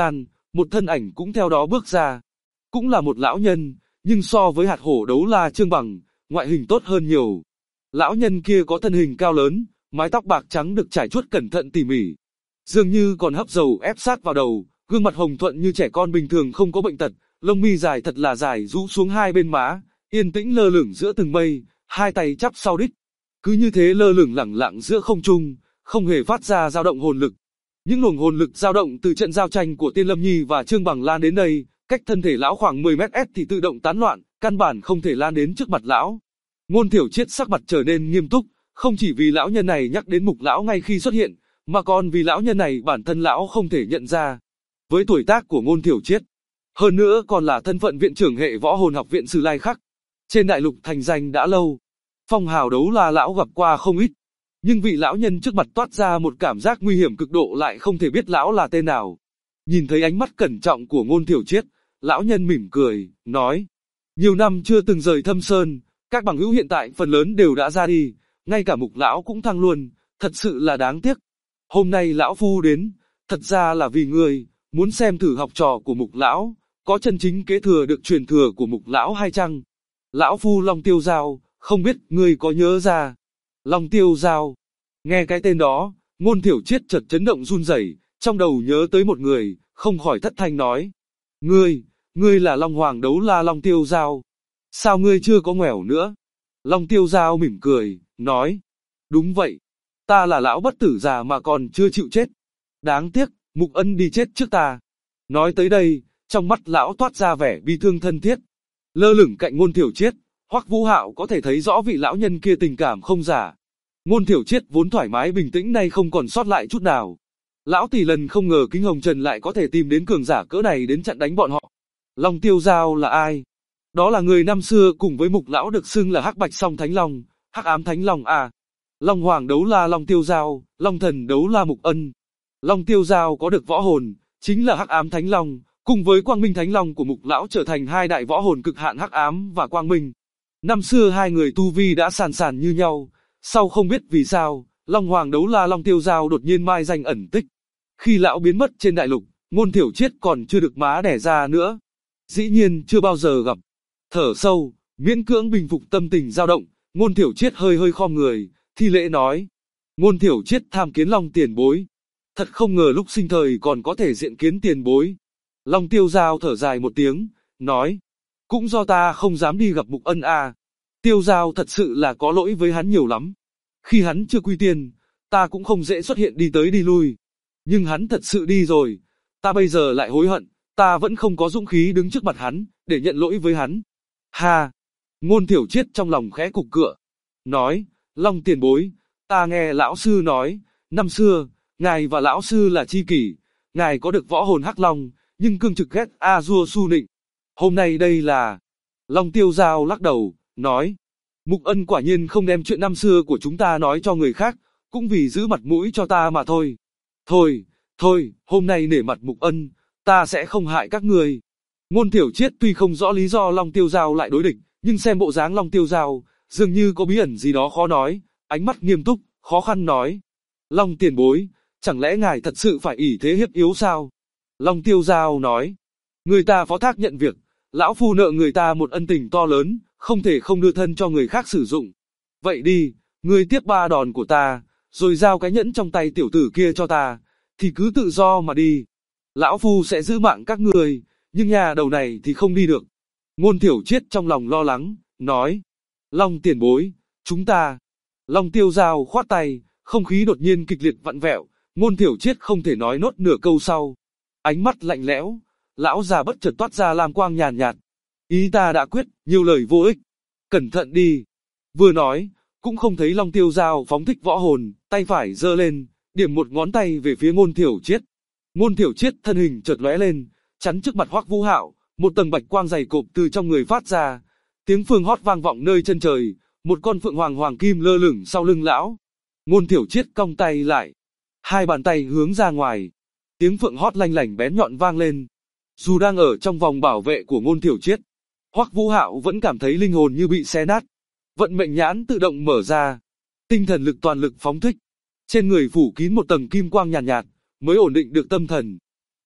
một thân ảnh cũng theo đó bước ra. Cũng là một lão nhân, nhưng so với hạt hổ đấu la Trương Bằng, ngoại hình tốt hơn nhiều. Lão nhân kia có thân hình cao lớn, mái tóc bạc trắng được trải chuốt cẩn thận tỉ mỉ. Dường như còn hấp dầu ép sát vào đầu, gương mặt hồng thuận như trẻ con bình thường không có bệnh tật, lông mi dài thật là dài rũ xuống hai bên má, yên tĩnh lơ lửng giữa từng mây, hai tay chắp sau đít. Cứ như thế lơ lửng lẳng lặng giữa không trung, không hề phát ra dao động hồn lực. Những luồng hồn lực dao động từ trận giao tranh của Tiên Lâm Nhi và Trương Bằng lan đến đây, cách thân thể lão khoảng 10 mét thì tự động tán loạn, căn bản không thể lan đến trước mặt lão. Ngôn Thiểu Triết sắc mặt trở nên nghiêm túc, không chỉ vì lão nhân này nhắc đến Mục lão ngay khi xuất hiện, mà còn vì lão nhân này bản thân lão không thể nhận ra. Với tuổi tác của Ngôn Thiểu Triết, hơn nữa còn là thân phận viện trưởng hệ võ hồn học viện Sử Lai Khắc, trên đại lục thành danh đã lâu, phong hào đấu la lão gặp qua không ít, nhưng vị lão nhân trước mặt toát ra một cảm giác nguy hiểm cực độ lại không thể biết lão là tên nào. Nhìn thấy ánh mắt cẩn trọng của Ngôn Thiểu Triết, lão nhân mỉm cười, nói: nhiều năm chưa từng rời Thâm Sơn, các bằng hữu hiện tại phần lớn đều đã ra đi, ngay cả Mục lão cũng thăng luôn, thật sự là đáng tiếc. Hôm nay lão phu đến, thật ra là vì ngươi, muốn xem thử học trò của Mục lão, có chân chính kế thừa được truyền thừa của Mục lão hay chăng? Lão phu Long Tiêu Giao, không biết ngươi có nhớ ra? Long Tiêu Giao. Nghe cái tên đó, Ngôn Thiểu Triết chợt chấn động run rẩy, trong đầu nhớ tới một người, không khỏi thất thanh nói: Ngươi là Long Hoàng đấu la Long Tiêu Giao. Sao ngươi chưa có ngoẻo nữa? Long Tiêu Giao mỉm cười, nói: đúng vậy, ta là lão bất tử già mà còn chưa chịu chết. Đáng tiếc, Mục Ân đi chết trước ta. Nói tới đây, trong mắt lão toát ra vẻ bi thương thân thiết. Lơ lửng cạnh Ngôn Thiểu Triết, Hoắc Vũ Hạo có thể thấy rõ vị lão nhân kia tình cảm không giả. Ngôn Thiểu Triết vốn thoải mái bình tĩnh nay không còn sót lại chút nào. Lão tỷ lần không ngờ Kính Hồng Trần lại có thể tìm đến cường giả cỡ này đến chặn đánh bọn họ. Long Tiêu Giao là ai? Đó là người năm xưa cùng với Mục lão được xưng là Hắc Bạch Song Thánh Long, Hắc Ám Thánh Long à. Long Hoàng đấu la Long Tiêu Giao, Long Thần đấu la Mục Ân. Long Tiêu Giao có được võ hồn, chính là Hắc Ám Thánh Long, cùng với Quang Minh Thánh Long của Mục lão trở thành hai đại võ hồn cực hạn Hắc Ám và Quang Minh. Năm xưa hai người tu vi đã sàn sàn như nhau, sau không biết vì sao, Long Hoàng đấu la Long Tiêu Giao đột nhiên mai danh ẩn tích. Khi lão biến mất trên đại lục, Ngôn Thiểu Triết còn chưa được má đẻ ra nữa. Dĩ nhiên chưa bao giờ gặp. Thở sâu, miễn cưỡng bình phục tâm tình dao động, Ngôn Thiểu Triết hơi khom người, thi lễ nói: Ngôn Thiểu Triết tham kiến Long tiền bối. Thật không ngờ lúc sinh thời còn có thể diện kiến tiền bối. Long Tiêu Giao thở dài một tiếng, nói: cũng do ta không dám đi gặp Mục Ân à. Tiêu Giao thật sự là có lỗi với hắn nhiều lắm. Khi hắn chưa quy tiên, ta cũng không dễ xuất hiện đi tới đi lui. Nhưng hắn thật sự đi rồi, ta bây giờ lại hối hận, ta vẫn không có dũng khí đứng trước mặt hắn, để nhận lỗi với hắn. Ha! Ngôn Thiểu Triết trong lòng khẽ cục cựa, nói: Long tiền bối, ta nghe lão sư nói, năm xưa, ngài và lão sư là tri kỷ, ngài có được võ hồn Hắc Long, nhưng cương trực ghét A-dua su nịnh. Hôm nay đây là... Long Tiêu Giao lắc đầu, nói: Mục Ân quả nhiên không đem chuyện năm xưa của chúng ta nói cho người khác, cũng vì giữ mặt mũi cho ta mà thôi. Thôi, hôm nay nể mặt Mục Ân, ta sẽ không hại các người. Ngôn Thiểu Triết tuy không rõ lý do Long Tiêu Giao lại đối địch, nhưng xem bộ dáng Long Tiêu Giao, dường như có bí ẩn gì đó khó nói, ánh mắt nghiêm túc, khó khăn nói: Long tiền bối, chẳng lẽ ngài thật sự phải ỷ thế hiếp yếu sao? Long Tiêu Giao nói: người ta phó thác nhận việc, lão phu nợ người ta một ân tình to lớn, không thể không đưa thân cho người khác sử dụng. Vậy đi, ngươi tiếp 3 đòn của ta, rồi giao cái nhẫn trong tay tiểu tử kia cho ta, thì cứ tự do mà đi. Lão phu sẽ giữ mạng các người, nhưng nhà đầu này thì không đi được. Ngôn Thiểu Triết trong lòng lo lắng, nói: Long tiền bối, chúng ta... Long Tiêu Giao khoát tay, không khí đột nhiên kịch liệt vặn vẹo, Ngôn Thiểu Triết không thể nói nốt nửa câu sau. Ánh mắt lạnh lẽo, lão già bất chợt toát ra lam quang nhàn nhạt. Ý ta đã quyết, nhiều lời vô ích. Cẩn thận đi. Vừa nói, cũng không thấy Long Tiêu Giao phóng thích võ hồn, tay phải giơ lên, điểm một ngón tay về phía Ngôn Thiểu Triết. Ngôn Thiểu Triết thân hình chợt lóe lên, chắn trước mặt Hoắc Vũ Hạo, một tầng bạch quang dày cộp từ trong người phát ra, tiếng phương hót vang vọng nơi chân trời, một con phượng hoàng hoàng kim lơ lửng sau lưng lão. Ngôn Thiểu Triết cong tay lại, hai bàn tay hướng ra ngoài, tiếng phượng hót lanh lảnh bén nhọn vang lên. Dù đang ở trong vòng bảo vệ của Ngôn Thiểu Triết, Hoắc Vũ Hạo vẫn cảm thấy linh hồn như bị xé nát. Vận mệnh nhãn tự động mở ra, tinh thần lực toàn lực phóng thích, trên người phủ kín một tầng kim quang nhàn nhạt, mới ổn định được tâm thần.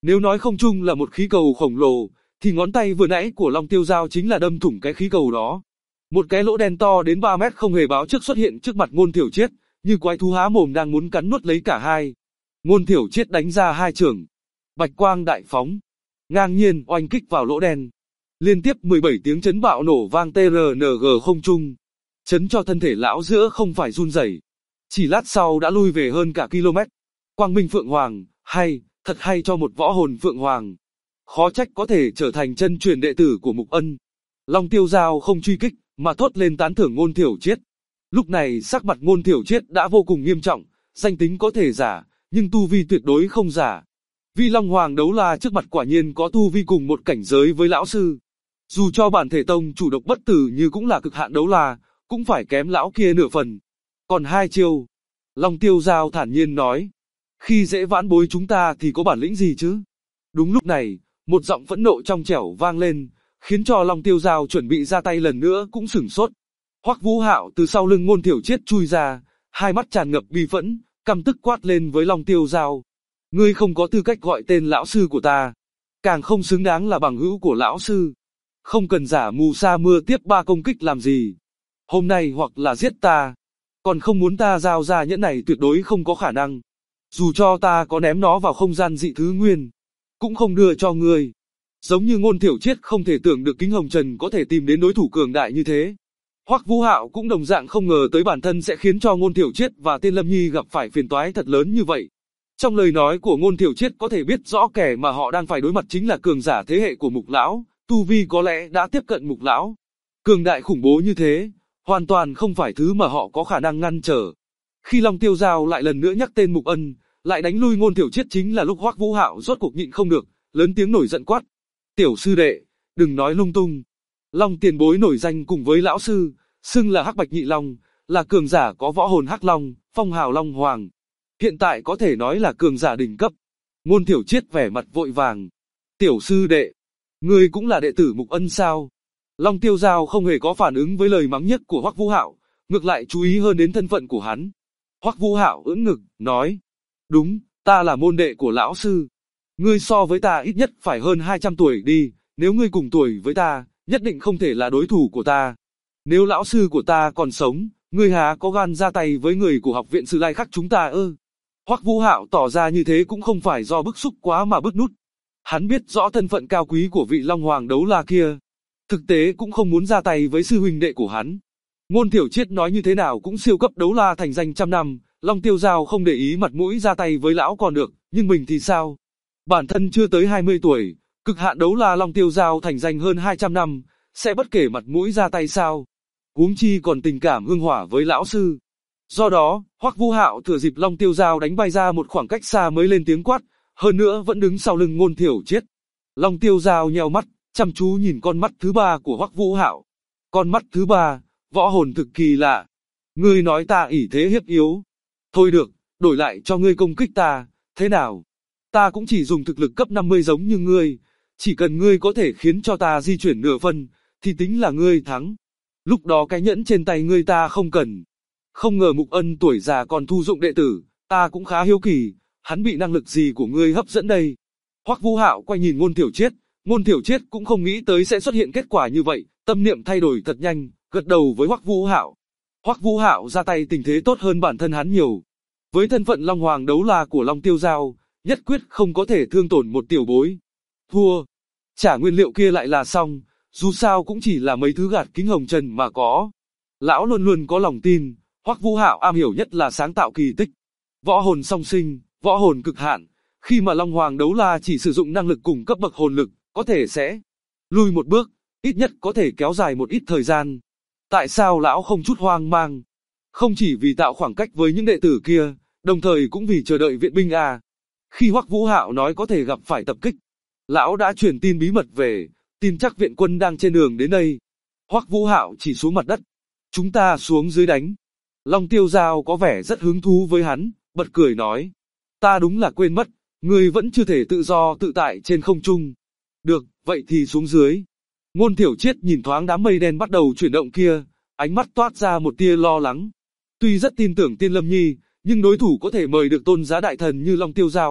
Nếu nói không trung là một khí cầu khổng lồ, thì ngón tay vừa nãy của Long Tiêu Giao chính là đâm thủng cái khí cầu đó. Một cái lỗ đen to đến 3 mét không hề báo trước xuất hiện trước mặt Ngôn Thiểu Triết, như quái thú há mồm đang muốn cắn nuốt lấy cả hai. Ngôn Thiểu Triết đánh ra hai chưởng, bạch quang đại phóng, ngang nhiên oanh kích vào lỗ đen. Liên tiếp 17 tiếng chấn bạo nổ vang TRNG không trung, chấn cho thân thể lão giữa không phải run rẩy. Chỉ lát sau đã lui về hơn cả km. Quang Minh Phượng Hoàng, hay, thật hay cho một võ hồn Phượng Hoàng. Khó trách có thể trở thành chân truyền đệ tử của Mục Ân. Long Tiêu Giao không truy kích, mà thốt lên tán thưởng Ngôn Thiểu Triết. Lúc này sắc mặt Ngôn Thiểu Triết đã vô cùng nghiêm trọng, danh tính có thể giả, nhưng tu vi tuyệt đối không giả. Vi Long Hoàng Đấu La trước mặt quả nhiên có tu vi cùng một cảnh giới với lão sư. Dù cho bản thể tông chủ độc bất tử như cũng là cực hạn đấu la, cũng phải kém lão kia nửa phần. Còn hai chiêu, Long Tiêu Giao thản nhiên nói, khi dễ vãn bối chúng ta thì có bản lĩnh gì chứ? Đúng lúc này, một giọng phẫn nộ trong trẻo vang lên, khiến cho Long Tiêu Giao chuẩn bị ra tay lần nữa cũng sửng sốt. Hoắc Vũ Hạo từ sau lưng Ngôn Thiểu Triết chui ra, hai mắt tràn ngập bi phẫn, căm tức quát lên với Long Tiêu Giao. Ngươi không có tư cách gọi tên lão sư của ta, càng không xứng đáng là bằng hữu của lão sư. Không cần giả mù sa mưa tiếp ba công kích làm gì. Hôm nay hoặc là giết ta, còn không muốn ta giao ra nhẫn này tuyệt đối không có khả năng. Dù cho ta có ném nó vào không gian dị thứ nguyên, cũng không đưa cho ngươi. Giống như Ngôn Thiểu Triết không thể tưởng được Kính Hồng Trần có thể tìm đến đối thủ cường đại như thế. Hoắc Vũ Hạo cũng đồng dạng không ngờ tới bản thân sẽ khiến cho Ngôn Thiểu Triết và Tiên Lâm Nhi gặp phải phiền toái thật lớn như vậy. Trong lời nói của Ngôn Thiểu Triết có thể biết rõ kẻ mà họ đang phải đối mặt chính là cường giả thế hệ của Mục Lão, tu vi có lẽ đã tiếp cận Mục Lão. Cường đại khủng bố như thế, hoàn toàn không phải thứ mà họ có khả năng ngăn trở. Khi Long Tiêu Giao lại lần nữa nhắc tên Mục Ân, lại đánh lui Ngôn Thiểu Triết chính là lúc Hoắc Vũ Hạo rốt cuộc nhịn không được, lớn tiếng nổi giận quát. Tiểu sư đệ, đừng nói lung tung. Long tiền bối nổi danh cùng với lão sư, xưng là Hắc Bạch Nhị Long, là cường giả có võ hồn Hắc Long, phong hào Long Hoàng. Hiện tại có thể nói là cường giả đỉnh cấp. Ngôn Thiểu Triết vẻ mặt vội vàng. Tiểu sư đệ, ngươi cũng là đệ tử Mục Ân sao? Long Tiêu Giao không hề có phản ứng với lời mắng nhất của Hoắc Vũ Hạo, ngược lại chú ý hơn đến thân phận của hắn. Hoắc Vũ Hạo ưỡn ngực, nói, đúng, ta là môn đệ của lão sư. Ngươi so với ta ít nhất phải hơn 200 tuổi đi, nếu ngươi cùng tuổi với ta, nhất định không thể là đối thủ của ta. Nếu lão sư của ta còn sống, ngươi há có gan ra tay với người của học viện Sử Lai Khắc chúng ta ư? Hoắc Vũ Hạo tỏ ra như thế cũng không phải do bức xúc quá mà bứt nút. Hắn biết rõ thân phận cao quý của vị Long Hoàng Đấu La kia, thực tế cũng không muốn ra tay với sư huynh đệ của hắn. Ngôn Thiểu Triết nói như thế nào cũng siêu cấp đấu la thành danh trăm năm, Long Tiêu Giao không để ý mặt mũi ra tay với lão còn được, nhưng mình thì sao? Bản thân chưa tới 20 tuổi, cực hạn đấu la Long Tiêu Giao thành danh hơn 200 năm, sẽ bất kể mặt mũi ra tay sao? Huống chi còn tình cảm hương hỏa với lão sư. Do đó, Hoắc Vũ Hạo thừa dịp Long Tiêu Giao đánh bay ra một khoảng cách xa mới lên tiếng quát, hơn nữa vẫn đứng sau lưng Ngôn Thiểu Triết. Long Tiêu Giao nheo mắt, chăm chú nhìn con mắt thứ ba của Hoắc Vũ Hạo. Con mắt thứ ba, võ hồn thực kỳ lạ. Ngươi nói ta ỷ thế hiếp yếu. Thôi được, đổi lại cho ngươi công kích ta, thế nào? Ta cũng chỉ dùng thực lực cấp 50 giống như ngươi, chỉ cần ngươi có thể khiến cho ta di chuyển nửa phân, thì tính là ngươi thắng. Lúc đó cái nhẫn trên tay ngươi ta không cần. Không ngờ Mục Ân tuổi già còn thu dụng đệ tử, ta cũng khá hiếu kỳ, hắn bị năng lực gì của ngươi hấp dẫn đây? Hoắc Vũ Hạo quay nhìn Ngôn Thiểu Triết, Ngôn Thiểu Triết cũng không nghĩ tới sẽ xuất hiện kết quả như vậy, tâm niệm thay đổi thật nhanh, gật đầu với Hoắc Vũ Hạo. Hoắc Vũ Hạo ra tay tình thế tốt hơn bản thân hắn nhiều. Với thân phận Long Hoàng Đấu La của Long Tiêu Giao, nhất quyết không có thể thương tổn một tiểu bối. Thua, trả nguyên liệu kia lại là xong, dù sao cũng chỉ là mấy thứ gạt Kính Hồng Trần mà có. Lão luôn luôn có lòng tin, Hoắc Vũ Hạo am hiểu nhất là sáng tạo kỳ tích. Võ hồn song sinh, võ hồn cực hạn, khi mà Long Hoàng Đấu La chỉ sử dụng năng lực cùng cấp bậc hồn lực, có thể sẽ lùi một bước, ít nhất có thể kéo dài một ít thời gian. Tại sao lão không chút hoang mang? Không chỉ vì tạo khoảng cách với những đệ tử kia, đồng thời cũng vì chờ đợi viện binh à. Khi Hoắc Vũ Hạo nói có thể gặp phải tập kích, lão đã truyền tin bí mật về, tin chắc viện quân đang trên đường đến đây. Hoắc Vũ Hạo chỉ xuống mặt đất. Chúng ta xuống dưới đánh. Long Tiêu Giao có vẻ rất hứng thú với hắn, bật cười nói. Ta đúng là quên mất, ngươi vẫn chưa thể tự do tự tại trên không trung. Được, vậy thì xuống dưới. Ngôn Thiểu Triết nhìn thoáng đám mây đen bắt đầu chuyển động kia, ánh mắt toát ra một tia lo lắng. Tuy rất tin tưởng Tiên Lâm Nhi, nhưng đối thủ có thể mời được tôn giá đại thần như Long Tiêu Giao,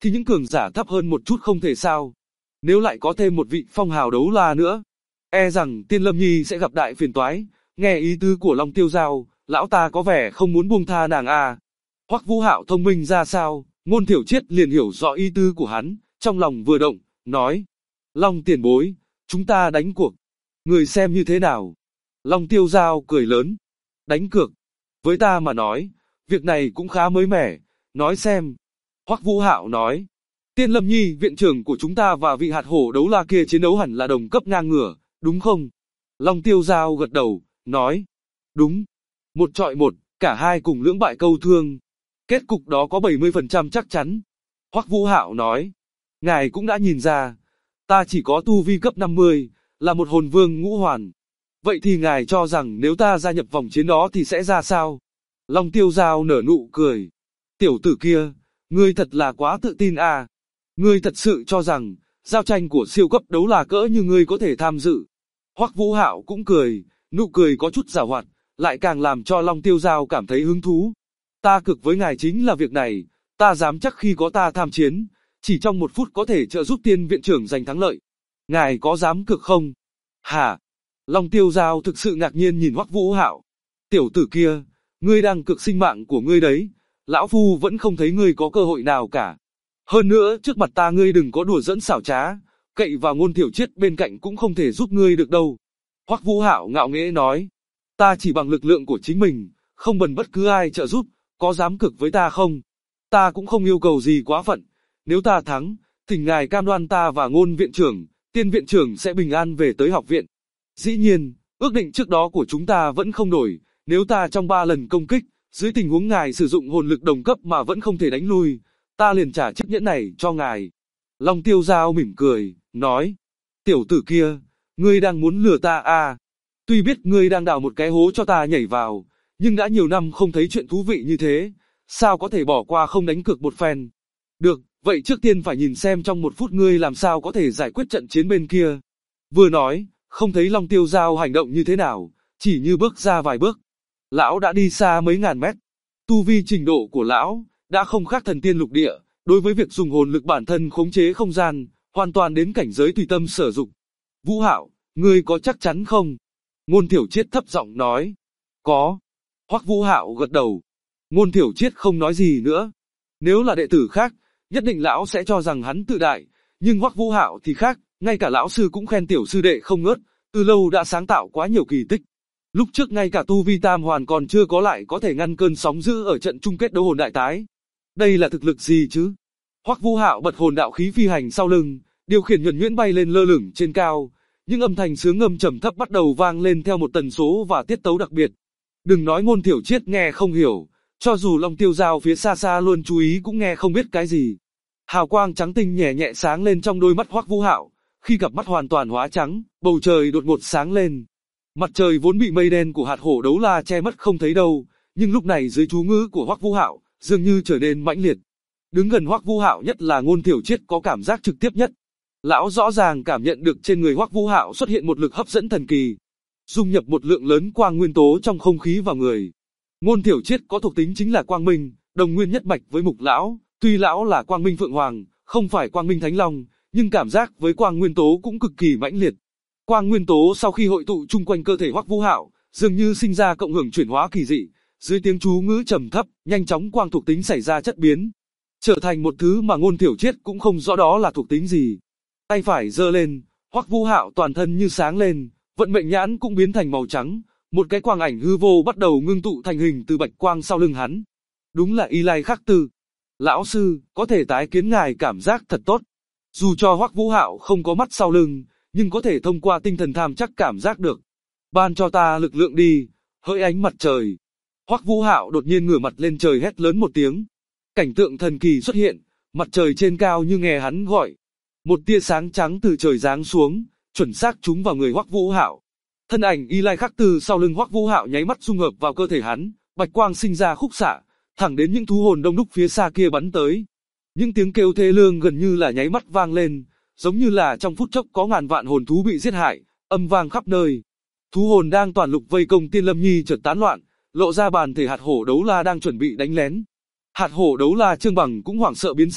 thì những cường giả thấp hơn một chút không thể sao. Nếu lại có thêm một vị phong hào đấu la nữa, e rằng Tiên Lâm Nhi sẽ gặp đại phiền toái. Nghe ý tứ của Long Tiêu Giao, lão ta có vẻ không muốn buông tha nàng à. Hoắc Vũ Hạo thông minh ra sao, Ngôn Thiểu Triết liền hiểu rõ ý tứ của hắn, trong lòng vừa động, nói: Long tiền bối, chúng ta đánh cuộc, người xem như thế nào? Long Tiêu Giao cười lớn: đánh cược? Với ta mà nói, việc này cũng khá mới mẻ, nói xem. Hoắc Vũ Hạo nói: Tiên Lâm Nhi viện trưởng của chúng ta và vị hạt hổ đấu la kia chiến đấu hẳn là đồng cấp ngang ngửa, đúng không? Long Tiêu Giao gật đầu, nói: đúng. Một chọi một, cả hai cùng lưỡng bại câu thương. Kết cục đó có 70% chắc chắn. Hoắc Vũ Hạo nói: ngài cũng đã nhìn ra, ta chỉ có tu vi cấp 50, là một hồn vương ngũ hoàn. Vậy thì ngài cho rằng nếu ta gia nhập vòng chiến đó thì sẽ ra sao? Long Tiêu Giao nở nụ cười: tiểu tử kia, ngươi thật là quá tự tin à. Ngươi thật sự cho rằng, giao tranh của siêu cấp đấu la cỡ như ngươi có thể tham dự? Hoắc Vũ Hạo cũng cười, nụ cười có chút giảo hoạt, lại càng làm cho Long Tiêu Giao cảm thấy hứng thú. Ta cược với ngài chính là việc này, ta dám chắc khi có ta tham chiến, chỉ trong 1 phút có thể trợ giúp Tiên viện trưởng giành thắng lợi. Ngài có dám cược không? Hả? Long Tiêu Giao thực sự ngạc nhiên nhìn Hoắc Vũ Hạo. Tiểu tử kia, ngươi đang cược sinh mạng của ngươi đấy, lão phu vẫn không thấy ngươi có cơ hội nào cả. Hơn nữa, trước mặt ta ngươi đừng có đùa dẫn xảo trá, cậy vào Ngôn Thiểu Triết bên cạnh cũng không thể giúp ngươi được đâu. Hoắc Vũ Hạo ngạo nghễ nói: ta chỉ bằng lực lượng của chính mình, không cần bất cứ ai trợ giúp, có dám cược với ta không? Ta cũng không yêu cầu gì quá phận, nếu ta thắng, thỉnh ngài cam đoan ta và Ngôn viện trưởng, Tiên viện trưởng sẽ bình an về tới học viện. Dĩ nhiên, ước định trước đó của chúng ta vẫn không đổi, nếu ta trong 3 lần công kích, dưới tình huống ngài sử dụng hồn lực đồng cấp mà vẫn không thể đánh lui, ta liền trả chiếc nhẫn này cho ngài. Long Tiêu Giao mỉm cười, nói: tiểu tử kia, ngươi đang muốn lừa ta à? Tuy biết ngươi đang đào một cái hố cho ta nhảy vào, nhưng đã nhiều năm không thấy chuyện thú vị như thế, sao có thể bỏ qua không đánh cược một phen? Được, vậy trước tiên phải nhìn xem trong 1 phút ngươi làm sao có thể giải quyết trận chiến bên kia. Vừa nói, không thấy Long Tiêu Giao hành động như thế nào, chỉ như bước ra vài bước. Lão đã đi xa mấy ngàn mét. Tu vi trình độ của lão đã không khác thần tiên lục địa, đối với việc dùng hồn lực bản thân khống chế không gian, hoàn toàn đến cảnh giới tùy tâm sở dụng. Vũ Hạo, ngươi có chắc chắn không? Ngôn Thiểu Triết thấp giọng nói. Có. Hoắc Vũ Hạo gật đầu. Ngôn Thiểu Triết không nói gì nữa. Nếu là đệ tử khác, nhất định lão sẽ cho rằng hắn tự đại, nhưng Hoắc Vũ Hạo thì khác, ngay cả lão sư cũng khen tiểu sư đệ không ngớt, từ lâu đã sáng tạo quá nhiều kỳ tích. Lúc trước ngay cả tu vi tam hoàn còn chưa có lại có thể ngăn cơn sóng dữ ở trận chung kết đấu hồn đại tái. Đây là thực lực gì chứ? Hoắc Vũ Hạo bật hồn đạo khí phi hành sau lưng, điều khiển nhuần nhuyễn bay lên lơ lửng trên cao, những âm thanh sướng ngâm trầm thấp bắt đầu vang lên theo một tần số và tiết tấu đặc biệt. Đừng nói Ngôn Thiểu Triết nghe không hiểu, cho dù Long Tiêu Giao phía xa xa luôn chú ý cũng nghe không biết cái gì. Hào quang trắng tinh nhẹ nhẹ sáng lên trong đôi mắt Hoắc Vũ Hạo, khi cặp mắt hoàn toàn hóa trắng, bầu trời đột ngột sáng lên. Mặt trời vốn bị mây đen của hạt hổ đấu la che mất không thấy đâu, nhưng lúc này dưới chú ngữ của Hoắc Vũ Hạo, dường như trở nên mãnh liệt. Đứng gần Hoắc Vũ Hạo nhất là Ngôn Thiểu Triết có cảm giác trực tiếp nhất. Lão rõ ràng cảm nhận được trên người Hoắc Vũ Hạo xuất hiện một lực hấp dẫn thần kỳ, dung nhập một lượng lớn quang nguyên tố trong không khí vào người. Ngôn Thiểu Triết có thuộc tính chính là quang minh, đồng nguyên nhất mạch với Mục lão, tuy lão là quang minh phượng hoàng, không phải quang minh thánh long, nhưng cảm giác với quang nguyên tố cũng cực kỳ mãnh liệt. Quang nguyên tố sau khi hội tụ chung quanh cơ thể Hoắc Vũ Hạo, dường như sinh ra cộng hưởng chuyển hóa kỳ dị, dưới tiếng chú ngữ trầm thấp, nhanh chóng quang thuộc tính xảy ra chất biến, trở thành một thứ mà Ngôn Thiểu Triết cũng không rõ đó là thuộc tính gì. Tay phải giơ lên, Hoắc Vũ Hạo toàn thân như sáng lên, vận mệnh nhãn cũng biến thành màu trắng, một cái quang ảnh hư vô bắt đầu ngưng tụ thành hình từ bạch quang sau lưng hắn. Đúng là Y Lai Khắc Tư. Lão sư, có thể tái kiến ngài cảm giác thật tốt. Dù cho Hoắc Vũ Hạo không có mắt sau lưng, nhưng có thể thông qua tinh thần tham chắc cảm giác được. Ban cho ta lực lượng đi, hỡi ánh mặt trời. Hoắc Vũ Hạo đột nhiên ngửa mặt lên trời hét lớn một tiếng. Cảnh tượng thần kỳ xuất hiện, mặt trời trên cao như nghe hắn gọi. Một tia sáng trắng từ trời giáng xuống, chuẩn xác trúng vào người Hoắc Vũ Hạo. Thân ảnh Y Lai Khắc Tư sau lưng Hoắc Vũ Hạo nháy mắt dung hợp vào cơ thể hắn, bạch quang sinh ra khúc xạ, thẳng đến những thú hồn đông đúc phía xa kia bắn tới. Những tiếng kêu thê lương gần như là nháy mắt vang lên, giống như là trong phút chốc có ngàn vạn hồn thú bị giết hại, âm vang khắp nơi. Thú hồn đang toàn lục vây công Tiên Lâm Nhi chợt tán loạn, lộ ra bản thể hạt hổ đấu la đang chuẩn bị đánh lén. Hạt hổ đấu la Trương Bằng cũng hoảng sợ biến sắc,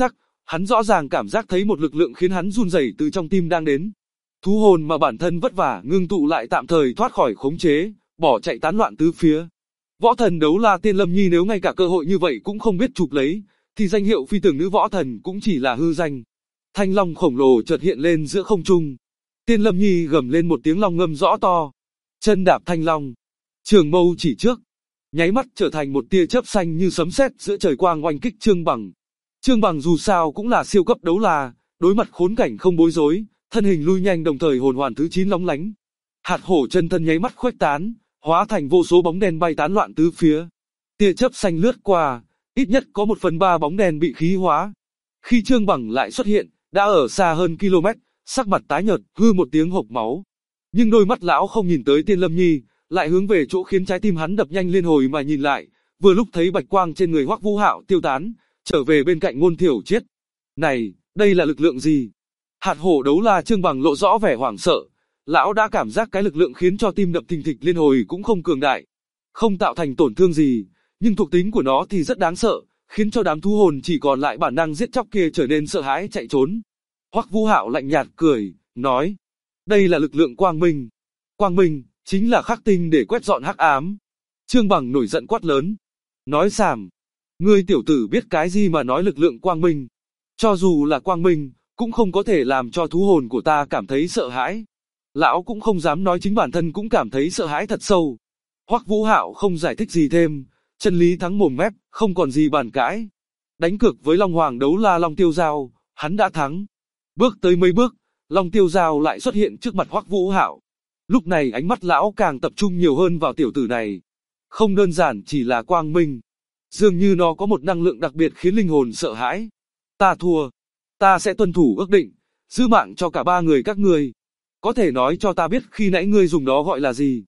Hắn rõ ràng cảm giác thấy một lực lượng khiến hắn run rẩy từ trong tim đang đến. Thú hồn mà bản thân vất vả ngưng tụ lại tạm thời thoát khỏi khống chế, bỏ chạy tán loạn tứ phía. Võ thần đấu la Tiên Lâm Nhi nếu ngay cả cơ hội như vậy cũng không biết chụp lấy, thì danh hiệu phi tưởng nữ võ thần cũng chỉ là hư danh. Thanh long khổng lồ chợt hiện lên giữa không trung. Tiên Lâm Nhi gầm lên một tiếng long ngâm rõ to. Chân đạp thanh long, trường mâu chỉ trước, nháy mắt trở thành một tia chớp xanh như sấm sét giữa trời quang oanh kích Trương Bằng. Trương Bằng dù sao cũng là siêu cấp đấu la, đối mặt khốn cảnh không bối rối, thân hình lui nhanh đồng thời hồn hoàn thứ 9 lóng lánh. Hạt hổ chân thân nháy mắt khuếch tán, hóa thành vô số bóng đen bay tán loạn tứ phía. Tia chớp xanh lướt qua, ít nhất có 1/3 bóng đen bị khí hóa. Khi Trương Bằng lại xuất hiện, đã ở xa hơn km, sắc mặt tái nhợt, hư một tiếng hộc máu. Nhưng đôi mắt lão không nhìn tới Tiên Lâm Nhi, lại hướng về chỗ khiến trái tim hắn đập nhanh liên hồi mà nhìn lại, vừa lúc thấy bạch quang trên người Hoắc Vũ Hạo tiêu tán, trở về bên cạnh Ngôn Thiểu Triết. Này, đây là lực lượng gì? Hạt hổ đấu la Trương Bằng lộ rõ vẻ hoảng sợ, lão đã cảm giác cái lực lượng khiến cho tim đập thình thịch liên hồi cũng không cường đại, không tạo thành tổn thương gì, nhưng thuộc tính của nó thì rất đáng sợ, khiến cho đám thú hồn chỉ còn lại bản năng giết chóc kia trở nên sợ hãi chạy trốn. Hoắc Vũ Hạo lạnh nhạt cười, nói, đây là lực lượng quang minh. Quang minh chính là khắc tinh để quét dọn hắc ám. Trương Bằng nổi giận quát lớn, nói xàm, ngươi tiểu tử biết cái gì mà nói lực lượng quang minh? Cho dù là quang minh, cũng không có thể làm cho thú hồn của ta cảm thấy sợ hãi. Lão cũng không dám nói chính bản thân cũng cảm thấy sợ hãi thật sâu. Hoắc Vũ Hạo không giải thích gì thêm, chân lý thắng mồm mép, không còn gì bàn cãi. Đánh cược với Long Hoàng đấu la Long Tiêu Giao, hắn đã thắng. Bước tới mấy bước, Long Tiêu Giao lại xuất hiện trước mặt Hoắc Vũ Hạo. Lúc này ánh mắt lão càng tập trung nhiều hơn vào tiểu tử này. Không đơn giản chỉ là quang minh, dường như nó có một năng lượng đặc biệt khiến linh hồn sợ hãi. Ta thua, ta sẽ tuân thủ ước định, giữ mạng cho cả ba người các ngươi. Có thể nói cho ta biết khi nãy ngươi dùng đó gọi là gì?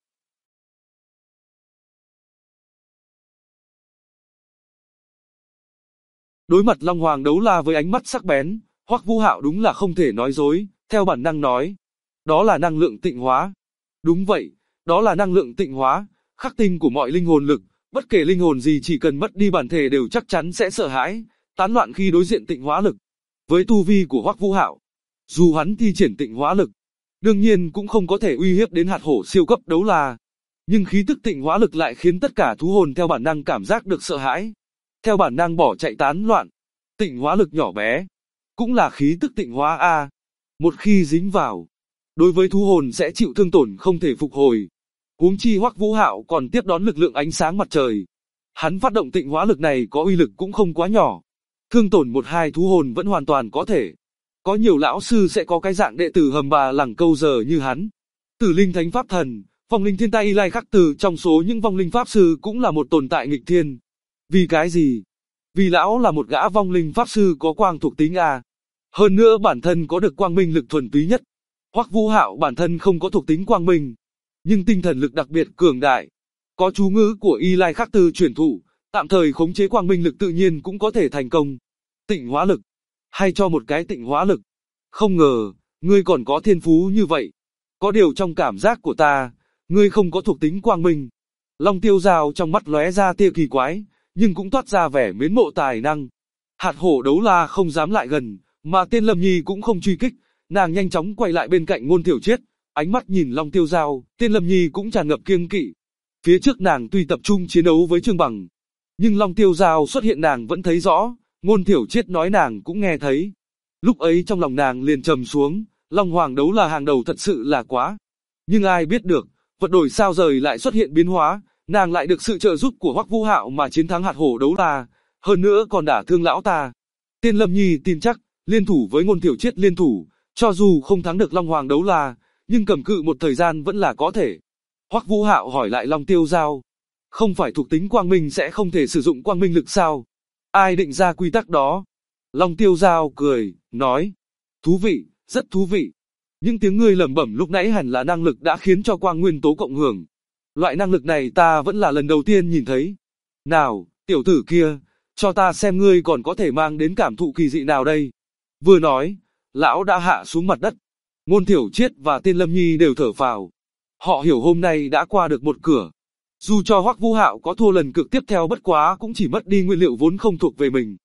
Đối mặt Long Hoàng đấu la với ánh mắt sắc bén, Hoắc Vũ Hạo đúng là không thể nói dối, theo bản năng nói, đó là năng lượng tịnh hóa. Đúng vậy, đó là năng lượng tịnh hóa, khắc tinh của mọi linh hồn lực, bất kể linh hồn gì chỉ cần mất đi bản thể đều chắc chắn sẽ sợ hãi, tán loạn khi đối diện tịnh hóa lực. Với tu vi của Hoắc Vũ Hạo, dù hắn thi triển tịnh hóa lực, đương nhiên cũng không có thể uy hiếp đến hạt hổ siêu cấp đấu la, nhưng khí tức tịnh hóa lực lại khiến tất cả thú hồn theo bản năng cảm giác được sợ hãi, theo bản năng bỏ chạy tán loạn. Tịnh hóa lực nhỏ bé, cũng là khí tức tịnh hóa a. Một khi dính vào, đối với thú hồn sẽ chịu thương tổn không thể phục hồi. Huống chi Hoắc Vũ Hạo còn tiếp đón lực lượng ánh sáng mặt trời. Hắn phát động tịnh hóa lực này có uy lực cũng không quá nhỏ. Thương tổn một hai thú hồn vẫn hoàn toàn có thể. Có nhiều lão sư sẽ có cái dạng đệ tử hầm bà lẳng câu giờ như hắn. Tử linh thánh pháp thần, vong linh thiên tai lai khắc từ trong số những vong linh pháp sư cũng là một tồn tại nghịch thiên. Vì cái gì? Vì lão là một gã vong linh pháp sư có quang thuộc tính A. Hơn nữa bản thân có được quang minh lực thuần túy nhất. Hoắc Vũ Hạo bản thân không có thuộc tính quang minh, nhưng tinh thần lực đặc biệt cường đại. Có chú ngữ của Y Lai Khắc Tư truyền thụ, tạm thời khống chế quang minh lực tự nhiên cũng có thể thành công. Tịnh hóa lực, hay cho một cái tịnh hóa lực. Không ngờ, ngươi còn có thiên phú như vậy. Có điều trong cảm giác của ta, ngươi không có thuộc tính quang minh. Long Tiêu Giao trong mắt lóe ra tia kỳ quái, nhưng cũng toát ra vẻ mến mộ tài năng. Hạt hổ đấu la không dám lại gần, mà Tiên Lâm Nhi cũng không truy kích, nàng nhanh chóng quay lại bên cạnh Ngôn Thiểu Triết, ánh mắt nhìn Long Tiêu Giao, Tiên Lâm Nhi cũng tràn ngập kiêng kỵ. Phía trước nàng tuy tập trung chiến đấu với Trương Bằng, nhưng Long Tiêu Giao xuất hiện nàng vẫn thấy rõ, Ngôn Thiểu Triết nói nàng cũng nghe thấy. Lúc ấy trong lòng nàng liền trầm xuống, Long Hoàng đấu là hàng đầu thật sự là quá. Nhưng ai biết được, vật đổi sao rời lại xuất hiện biến hóa, nàng lại được sự trợ giúp của Hoắc Vũ Hạo mà chiến thắng hạt hổ đấu la, hơn nữa còn đả thương lão ta. Tiên Lâm Nhi tin chắc, liên thủ với Ngôn Thiểu Triết liên thủ, cho dù không thắng được Long Hoàng đấu la, nhưng cầm cự một thời gian vẫn là có thể. Hoắc Vũ Hạo hỏi lại Long Tiêu Giao, không phải thuộc tính quang minh sẽ không thể sử dụng quang minh lực sao? Ai định ra quy tắc đó? Long Tiêu Giao cười, nói, thú vị, rất thú vị. Những tiếng ngươi lẩm bẩm lúc nãy hẳn là năng lực đã khiến cho quang nguyên tố cộng hưởng. Loại năng lực này ta vẫn là lần đầu tiên nhìn thấy. Nào, tiểu tử kia, cho ta xem ngươi còn có thể mang đến cảm thụ kỳ dị nào đây. Vừa nói, lão đã hạ xuống mặt đất. Ngôn Thiểu Triết và Tiên Lâm Nhi đều thở phào. Họ hiểu hôm nay đã qua được một cửa. Dù cho Hoắc Vũ Hạo có thua lần cược tiếp theo bất quá cũng chỉ mất đi nguyên liệu vốn không thuộc về mình.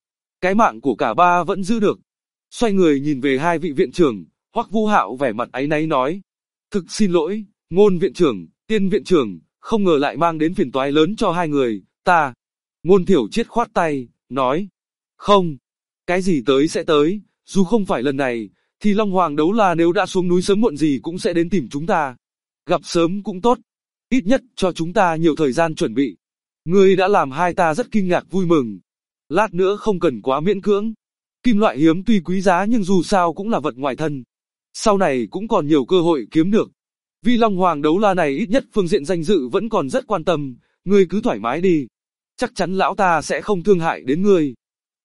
cái mạng của cả ba vẫn giữ được. Xoay người nhìn về hai vị viện trưởng, Hoắc Vũ Hạo vẻ mặt áy náy nói: thực xin lỗi, Ngôn viện trưởng, Tiên viện trưởng, không ngờ lại mang đến phiền toái lớn cho hai người, ta. Ngôn Thiểu Triết khoát tay, nói: không, cái gì tới sẽ tới, dù không phải lần này, thì Long Hoàng Đấu La nếu đã xuống núi sớm muộn gì cũng sẽ đến tìm chúng ta. Gặp sớm cũng tốt, ít nhất cho chúng ta nhiều thời gian chuẩn bị. Ngươi đã làm hai ta rất kinh ngạc vui mừng. Lát nữa không cần quá miễn cưỡng. Kim loại hiếm tuy quý giá nhưng dù sao cũng là vật ngoài thân. Sau này cũng còn nhiều cơ hội kiếm được. Vì Long Hoàng Đấu La này ít nhất phương diện danh dự vẫn còn rất quan tâm, ngươi cứ thoải mái đi. Chắc chắn lão ta sẽ không thương hại đến ngươi.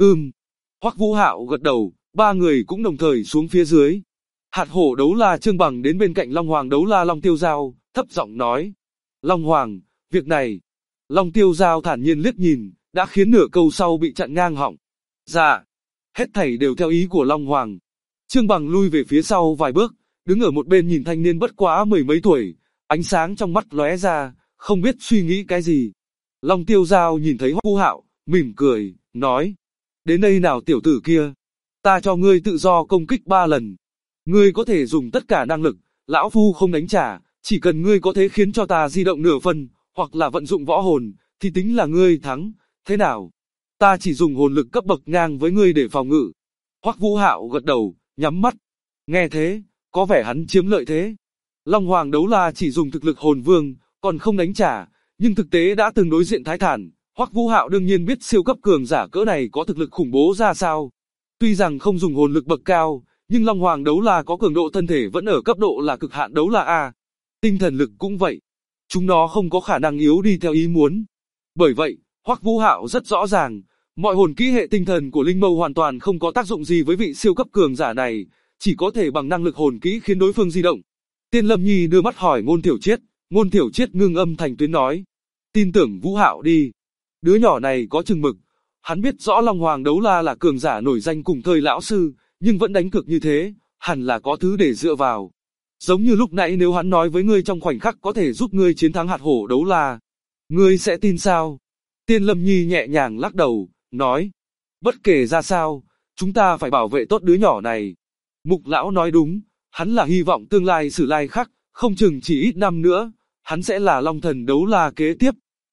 Hoắc Vũ Hạo gật đầu, ba người cũng đồng thời xuống phía dưới. Hạt hổ đấu la Trương Bằng đến bên cạnh Long Hoàng Đấu La Long Tiêu Giao, thấp giọng nói: Long Hoàng, việc này. Long Tiêu Giao thản nhiên liếc nhìn, đã khiến nửa câu sau bị chặn ngang họng. Dạ, hết thảy đều theo ý của Long Hoàng. Trương Bằng lui về phía sau vài bước, đứng ở một bên nhìn thanh niên bất quá mười mấy tuổi, ánh sáng trong mắt lóe ra, không biết suy nghĩ cái gì. Long Tiêu Giao nhìn thấy Hoắc Vũ Hạo, mỉm cười, nói: đến đây nào tiểu tử kia, ta cho ngươi tự do công kích 3 lần. Ngươi có thể dùng tất cả năng lực, lão phu không đánh trả, chỉ cần ngươi có thể khiến cho ta di động nửa phần, hoặc là vận dụng võ hồn, thì tính là ngươi thắng, thế nào? Ta chỉ dùng hồn lực cấp bậc ngang với ngươi để phòng ngự. Hoắc Vũ Hạo gật đầu, nhắm mắt. Nghe thế, có vẻ hắn chiếm lợi thế. Long Hoàng Đấu La chỉ dùng thực lực hồn vương, còn không đánh trả, nhưng thực tế đã từng đối diện Thái Thản. Hoắc Vũ Hạo đương nhiên biết siêu cấp cường giả cỡ này có thực lực khủng bố ra sao. Tuy rằng không dùng hồn lực bậc cao, nhưng Long Hoàng Đấu La có cường độ thân thể vẫn ở cấp độ là cực hạn đấu la A. Tinh thần lực cũng vậy. Chúng nó không có khả năng yếu đi theo ý muốn. Bởi vậy, Hoắc Vũ Hạo rất rõ ràng, mọi hồn kỹ hệ tinh thần của Linh Mâu hoàn toàn không có tác dụng gì với vị siêu cấp cường giả này, chỉ có thể bằng năng lực hồn kỹ khiến đối phương di động. Tiên Lâm Nhi đưa mắt hỏi Ngôn Thiểu Triết, Ngôn Thiểu Triết ngưng âm thành tuyến nói: tin tưởng Vũ Hạo đi. Đứa nhỏ này có chừng mực, hắn biết rõ Long Hoàng Đấu La là cường giả nổi danh cùng thời lão sư, nhưng vẫn đánh cược như thế, hẳn là có thứ để dựa vào. Giống như lúc nãy nếu hắn nói với ngươi trong khoảnh khắc có thể giúp ngươi chiến thắng hạt hổ đấu la, ngươi sẽ tin sao? Tiên Lâm Nhi nhẹ nhàng lắc đầu, nói: bất kể ra sao, chúng ta phải bảo vệ tốt đứa nhỏ này. Mục lão nói đúng, hắn là hy vọng tương lai sử lai khắc, không chừng chỉ ít năm nữa, hắn sẽ là Long Thần Đấu La kế tiếp.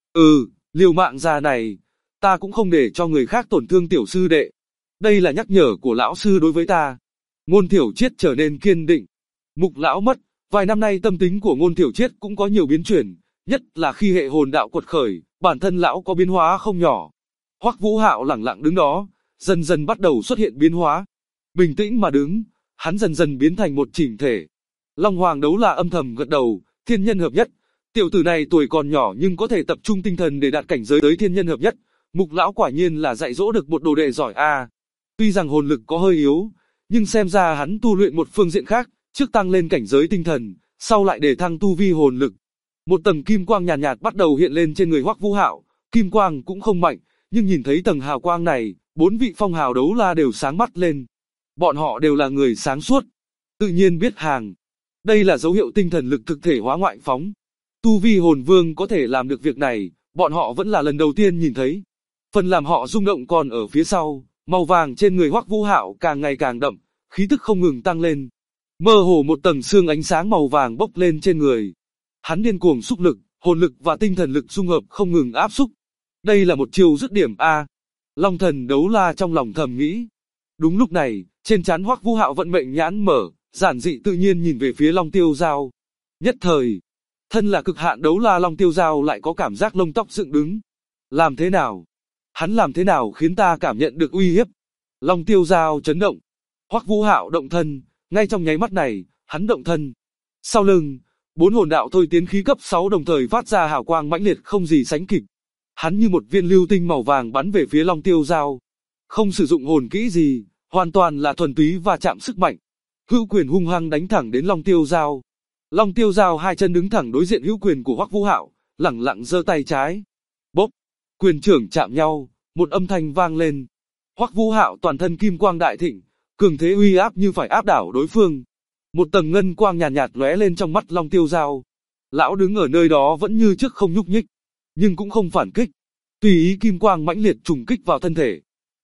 Liều mạng già này, ta cũng không để cho người khác tổn thương tiểu sư đệ. Đây là nhắc nhở của lão sư đối với ta. Ngôn Thiểu Triết trở nên kiên định. Mục lão mất, vài năm nay tâm tính của Ngôn Thiểu Triết cũng có nhiều biến chuyển, nhất là khi hệ hồn đạo quật khởi, bản thân lão có biến hóa không nhỏ. Hoắc Vũ Hạo lẳng lặng đứng đó, dần dần bắt đầu xuất hiện biến hóa. Bình tĩnh mà đứng, hắn dần dần biến thành một chỉnh thể. Long Hoàng Đấu La âm thầm gật đầu, thiên nhân hợp nhất. Tiểu tử này tuổi còn nhỏ nhưng có thể tập trung tinh thần để đạt cảnh giới tới thiên nhân hợp nhất. Mục lão quả nhiên là dạy dỗ được một đồ đệ giỏi a. Tuy rằng hồn lực có hơi yếu, nhưng xem ra hắn tu luyện một phương diện khác, trước tăng lên cảnh giới tinh thần, sau lại để thăng tu vi hồn lực. Một tầng kim quang nhàn nhạt bắt đầu hiện lên trên người Hoắc Vũ Hạo, kim quang cũng không mạnh, nhưng nhìn thấy tầng hào quang này, 4 vị phong hào đấu la đều sáng mắt lên. Bọn họ đều là người sáng suốt, tự nhiên biết hàng. Đây là dấu hiệu tinh thần lực thực thể hóa ngoại phóng. Tu vi hồn vương có thể làm được việc này, bọn họ vẫn là lần đầu tiên nhìn thấy. Phần làm họ rung động còn ở phía sau, màu vàng trên người Hoắc Vũ Hạo càng ngày càng đậm, khí tức không ngừng tăng lên. Mơ hồ một tầng xương ánh sáng màu vàng bốc lên trên người. Hắn điên cuồng xúc lực, hồn lực và tinh thần lực dung hợp không ngừng áp xúc. Đây là một chiêu dứt điểm A. Long Thần Đấu La trong lòng thầm nghĩ. Đúng lúc này, trên trán Hoắc Vũ Hạo vận mệnh nhãn mở, giản dị tự nhiên nhìn về phía Long Tiêu Giao. Nhất thời, thân là cực hạn đấu la Long Tiêu Giao lại có cảm giác lông tóc dựng đứng. Làm thế nào? Hắn làm thế nào khiến ta cảm nhận được uy hiếp? Long Tiêu Giao chấn động. Hoắc Vũ Hạo động thân, ngay trong nháy mắt này, hắn động thân. Sau lưng, 4 hồn đạo thôi tiến khí cấp 6 đồng thời phát ra hào quang mãnh liệt không gì sánh kịp. Hắn như một viên lưu tinh màu vàng bắn về phía Long Tiêu Giao. Không sử dụng hồn kỹ gì, hoàn toàn là thuần túy và chạm sức mạnh. Hữu quyền hung hăng đánh thẳng đến Long Tiêu Giao. Long Tiêu Giao hai chân đứng thẳng đối diện hữu quyền của Hoắc Vũ Hạo, lẳng lặng giơ tay trái. Bốp, quyền trưởng chạm nhau, một âm thanh vang lên. Hoắc Vũ Hạo toàn thân kim quang đại thịnh, cường thế uy áp như phải áp đảo đối phương. Một tầng ngân quang nhàn nhạt lóe lên trong mắt Long Tiêu Giao. Lão đứng ở nơi đó vẫn như trước không nhúc nhích, nhưng cũng không phản kích. Tùy ý kim quang mãnh liệt trùng kích vào thân thể.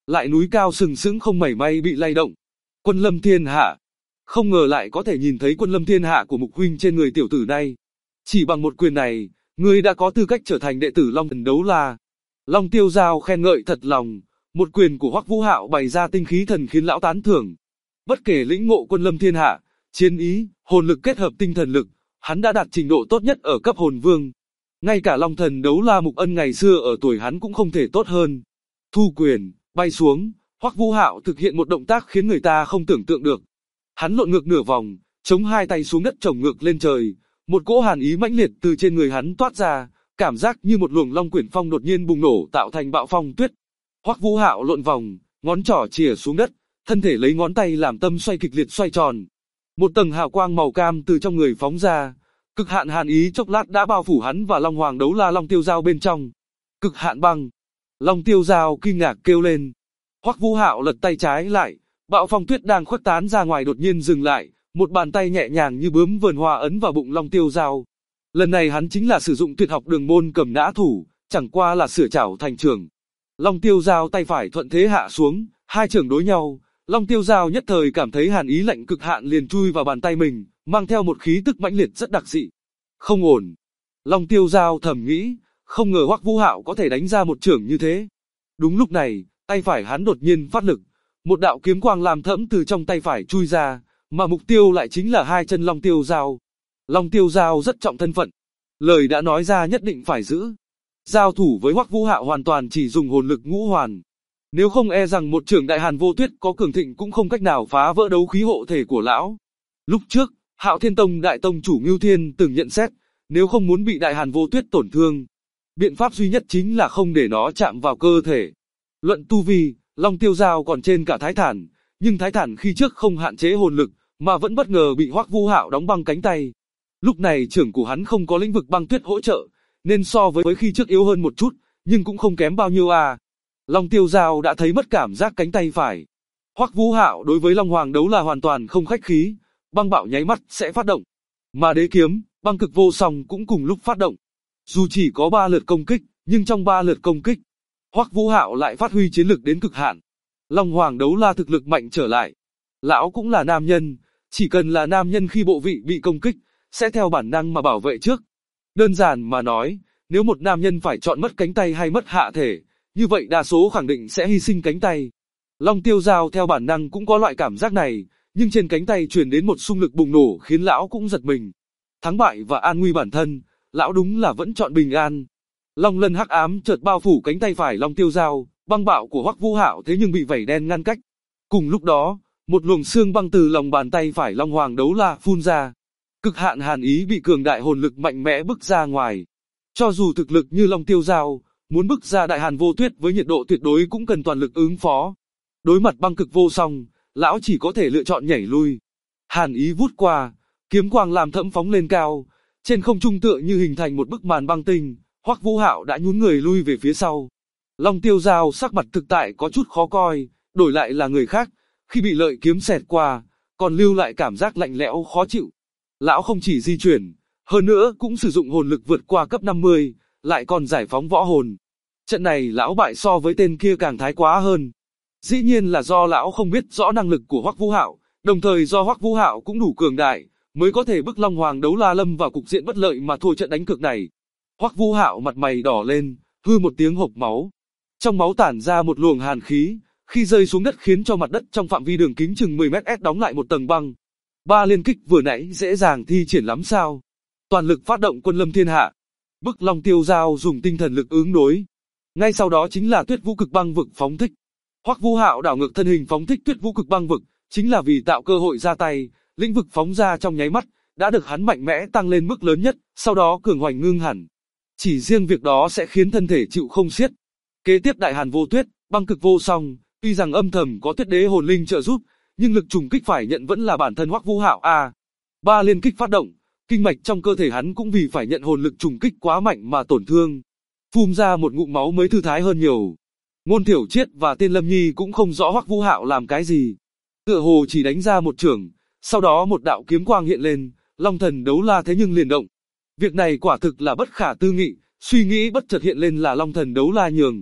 lại núi cao sừng sững không mảy may bị lay động. Quân lâm thiên hạ. Không ngờ lại có thể nhìn thấy quân lâm thiên hạ của Mục huynh trên người tiểu tử này. Chỉ bằng một quyền này, ngươi đã có tư cách trở thành đệ tử Long Thần Đấu La. Long Tiêu Giao khen ngợi thật lòng, một quyền của Hoắc Vũ Hạo bày ra tinh khí thần khiến lão tán thưởng. Bất kể lĩnh ngộ quân lâm thiên hạ, chiến ý, hồn lực kết hợp tinh thần lực, hắn đã đạt trình độ tốt nhất ở cấp hồn vương. Ngay cả Long Thần Đấu La Mục Ân ngày xưa ở tuổi hắn cũng không thể tốt hơn. Thu quyền, bay xuống, Hoắc Vũ Hạo thực hiện một động tác khiến người ta không tưởng tượng được. Hắn lộn ngược nửa vòng, chống hai tay xuống đất chồng ngược lên trời, một cỗ hàn ý mãnh liệt từ trên người hắn toát ra, cảm giác như một luồng long quyển phong đột nhiên bùng nổ tạo thành bạo phong tuyết. Hoắc Vũ Hạo lộn vòng, ngón trỏ chìa xuống đất, thân thể lấy ngón tay làm tâm xoay kịch liệt xoay tròn. Một tầng hào quang màu cam từ trong người phóng ra, cực hạn hàn ý chốc lát đã bao phủ hắn và Long Hoàng Đấu La Long Tiêu Giao bên trong. Cực hạn băng. Long Tiêu Giao kinh ngạc kêu lên. Hoắc Vũ Hạo lật tay trái lại, bạo phong tuyết đang khuếch tán ra ngoài đột nhiên dừng lại, một bàn tay nhẹ nhàng như bướm vờn hoa ấn vào bụng Long Tiêu Giao. Lần này hắn chính là sử dụng tuyệt học đường môn cầm nã thủ, chẳng qua là sửa chảo thành trường. Long Tiêu Giao tay phải thuận thế hạ xuống, hai chưởng đối nhau, Long Tiêu Giao nhất thời cảm thấy hàn ý lạnh cực hạn liền chui vào bàn tay mình, mang theo một khí tức mãnh liệt rất đặc dị. Không ổn. Long Tiêu Giao thầm nghĩ, không ngờ Hoắc Vũ Hạo có thể đánh ra một chưởng như thế. Đúng lúc này, tay phải hắn đột nhiên phát lực, một đạo kiếm quang lam thẫm từ trong tay phải chui ra, mà mục tiêu lại chính là hai chân Long Tiêu Giao. Long Tiêu Giao rất trọng thân phận, lời đã nói ra nhất định phải giữ. Giao thủ với Hoắc Vũ Hạo hoàn toàn chỉ dùng hồn lực ngũ hoàn. Nếu không e rằng một chưởng Đại Hàn Vô Tuyết có cường thịnh cũng không cách nào phá vỡ đấu khí hộ thể của lão. Lúc trước, Hạo Thiên Tông đại tông chủ Ngưu Thiên từng nhận xét, nếu không muốn bị Đại Hàn Vô Tuyết tổn thương, biện pháp duy nhất chính là không để nó chạm vào cơ thể. Luận tu vi, Long Tiêu Giao còn trên cả Thái Thản, nhưng Thái Thản khi trước không hạn chế hồn lực, mà vẫn bất ngờ bị Hoắc Vũ Hạo đóng băng cánh tay. Lúc này chưởng của hắn không có lĩnh vực băng tuyết hỗ trợ, nên so với khi trước yếu hơn một chút, nhưng cũng không kém bao nhiêu à. Long Tiêu Giao đã thấy mất cảm giác cánh tay phải. Hoắc Vũ Hạo đối với Long Hoàng Đấu là hoàn toàn không khách khí, băng bạo nháy mắt sẽ phát động. Mà đế kiếm, băng cực vô song cũng cùng lúc phát động. Dù chỉ có 3 lượt công kích, nhưng trong 3 lượt công kích, Hoắc Vũ Hạo lại phát huy chiến lực đến cực hạn. Long Hoàng Đấu La thực lực mạnh trở lại. Lão cũng là nam nhân, chỉ cần là nam nhân khi bộ vị bị công kích, sẽ theo bản năng mà bảo vệ trước. Đơn giản mà nói, nếu một nam nhân phải chọn mất cánh tay hay mất hạ thể, như vậy đa số khẳng định sẽ hy sinh cánh tay. Long Tiêu Giao theo bản năng cũng có loại cảm giác này, nhưng trên cánh tay truyền đến một xung lực bùng nổ khiến lão cũng giật mình. Thắng bại và an nguy bản thân, lão đúng là vẫn chọn bình an. Long lân hắc ám chợt bao phủ cánh tay phải Long Tiêu Giao, băng bạo của Hoắc Vũ Hạo thế nhưng bị vảy đen ngăn cách. Cùng lúc đó, một luồng xương băng từ lòng bàn tay phải Long Hoàng Đấu La phun ra. Cực hạn hàn ý bị cường đại hồn lực mạnh mẽ bức ra ngoài. Cho dù thực lực như Long Tiêu Giao, muốn bức ra Đại Hàn Vô Tuyết với nhiệt độ tuyệt đối cũng cần toàn lực ứng phó. Đối mặt băng cực vô song, lão chỉ có thể lựa chọn nhảy lui. Hàn ý vút qua, kiếm quang làm thẫm phóng lên cao, trên không trung tựa như hình thành một bức màn băng tinh, Hoắc Vũ Hạo đã nhún người lui về phía sau. Long Tiêu Giao sắc mặt thực tại có chút khó coi, đổi lại là người khác, khi bị lợi kiếm xẹt qua, còn lưu lại cảm giác lạnh lẽo khó chịu. Lão không chỉ di chuyển, hơn nữa cũng sử dụng hồn lực vượt qua cấp 50, lại còn giải phóng võ hồn. Trận này lão bại so với tên kia càng thái quá hơn. Dĩ nhiên là do lão không biết rõ năng lực của Hoắc Vũ Hạo, đồng thời do Hoắc Vũ Hạo cũng đủ cường đại, mới có thể bức Long Hoàng Đấu La lâm vào cục diện bất lợi mà thua trận đánh cược này. Hoắc Vũ Hạo mặt mày đỏ lên, hư một tiếng hộc máu. Trong máu tản ra một luồng hàn khí, khi rơi xuống đất khiến cho mặt đất trong phạm vi đường kính chừng 10 mét đóng lại một tầng băng. 3 liên kích vừa nãy dễ dàng thi triển lắm sao? Toàn lực phát động quân lâm thiên hạ. Bức Long Tiêu Giao dùng tinh thần lực ứng đối. Ngay sau đó chính là Tuyết Vũ Cực Băng Vực phóng thích. Hoắc Vũ Hạo đảo ngược thân hình phóng thích Tuyết Vũ Cực Băng Vực, chính là vì tạo cơ hội ra tay, lĩnh vực phóng ra trong nháy mắt, đã được hắn mạnh mẽ tăng lên mức lớn nhất, sau đó cường hoành ngưng hẳn. Chỉ riêng việc đó sẽ khiến thân thể chịu không xiết. Kế tiếp Đại Hàn Vô Tuyết, băng cực vô song, tuy rằng âm thầm có Tuyết Đế hồn linh trợ giúp, nhưng lực trùng kích phải nhận vẫn là bản thân Hoắc Vũ Hạo a. 3 liên kích phát động, kinh mạch trong cơ thể hắn cũng vì phải nhận hồn lực trùng kích quá mạnh mà tổn thương. Phun ra một ngụm máu mới thư thái hơn nhiều. Ngôn Thiểu Triết và Tiên Lâm Nhi cũng không rõ Hoắc Vũ Hạo làm cái gì. Tựa hồ chỉ đánh ra một chưởng, sau đó một đạo kiếm quang hiện lên, Long Thần Đấu La thế nhưng liền động. Việc này quả thực là bất khả tư nghị, suy nghĩ bất chợt hiện lên là Long Thần Đấu La nhường.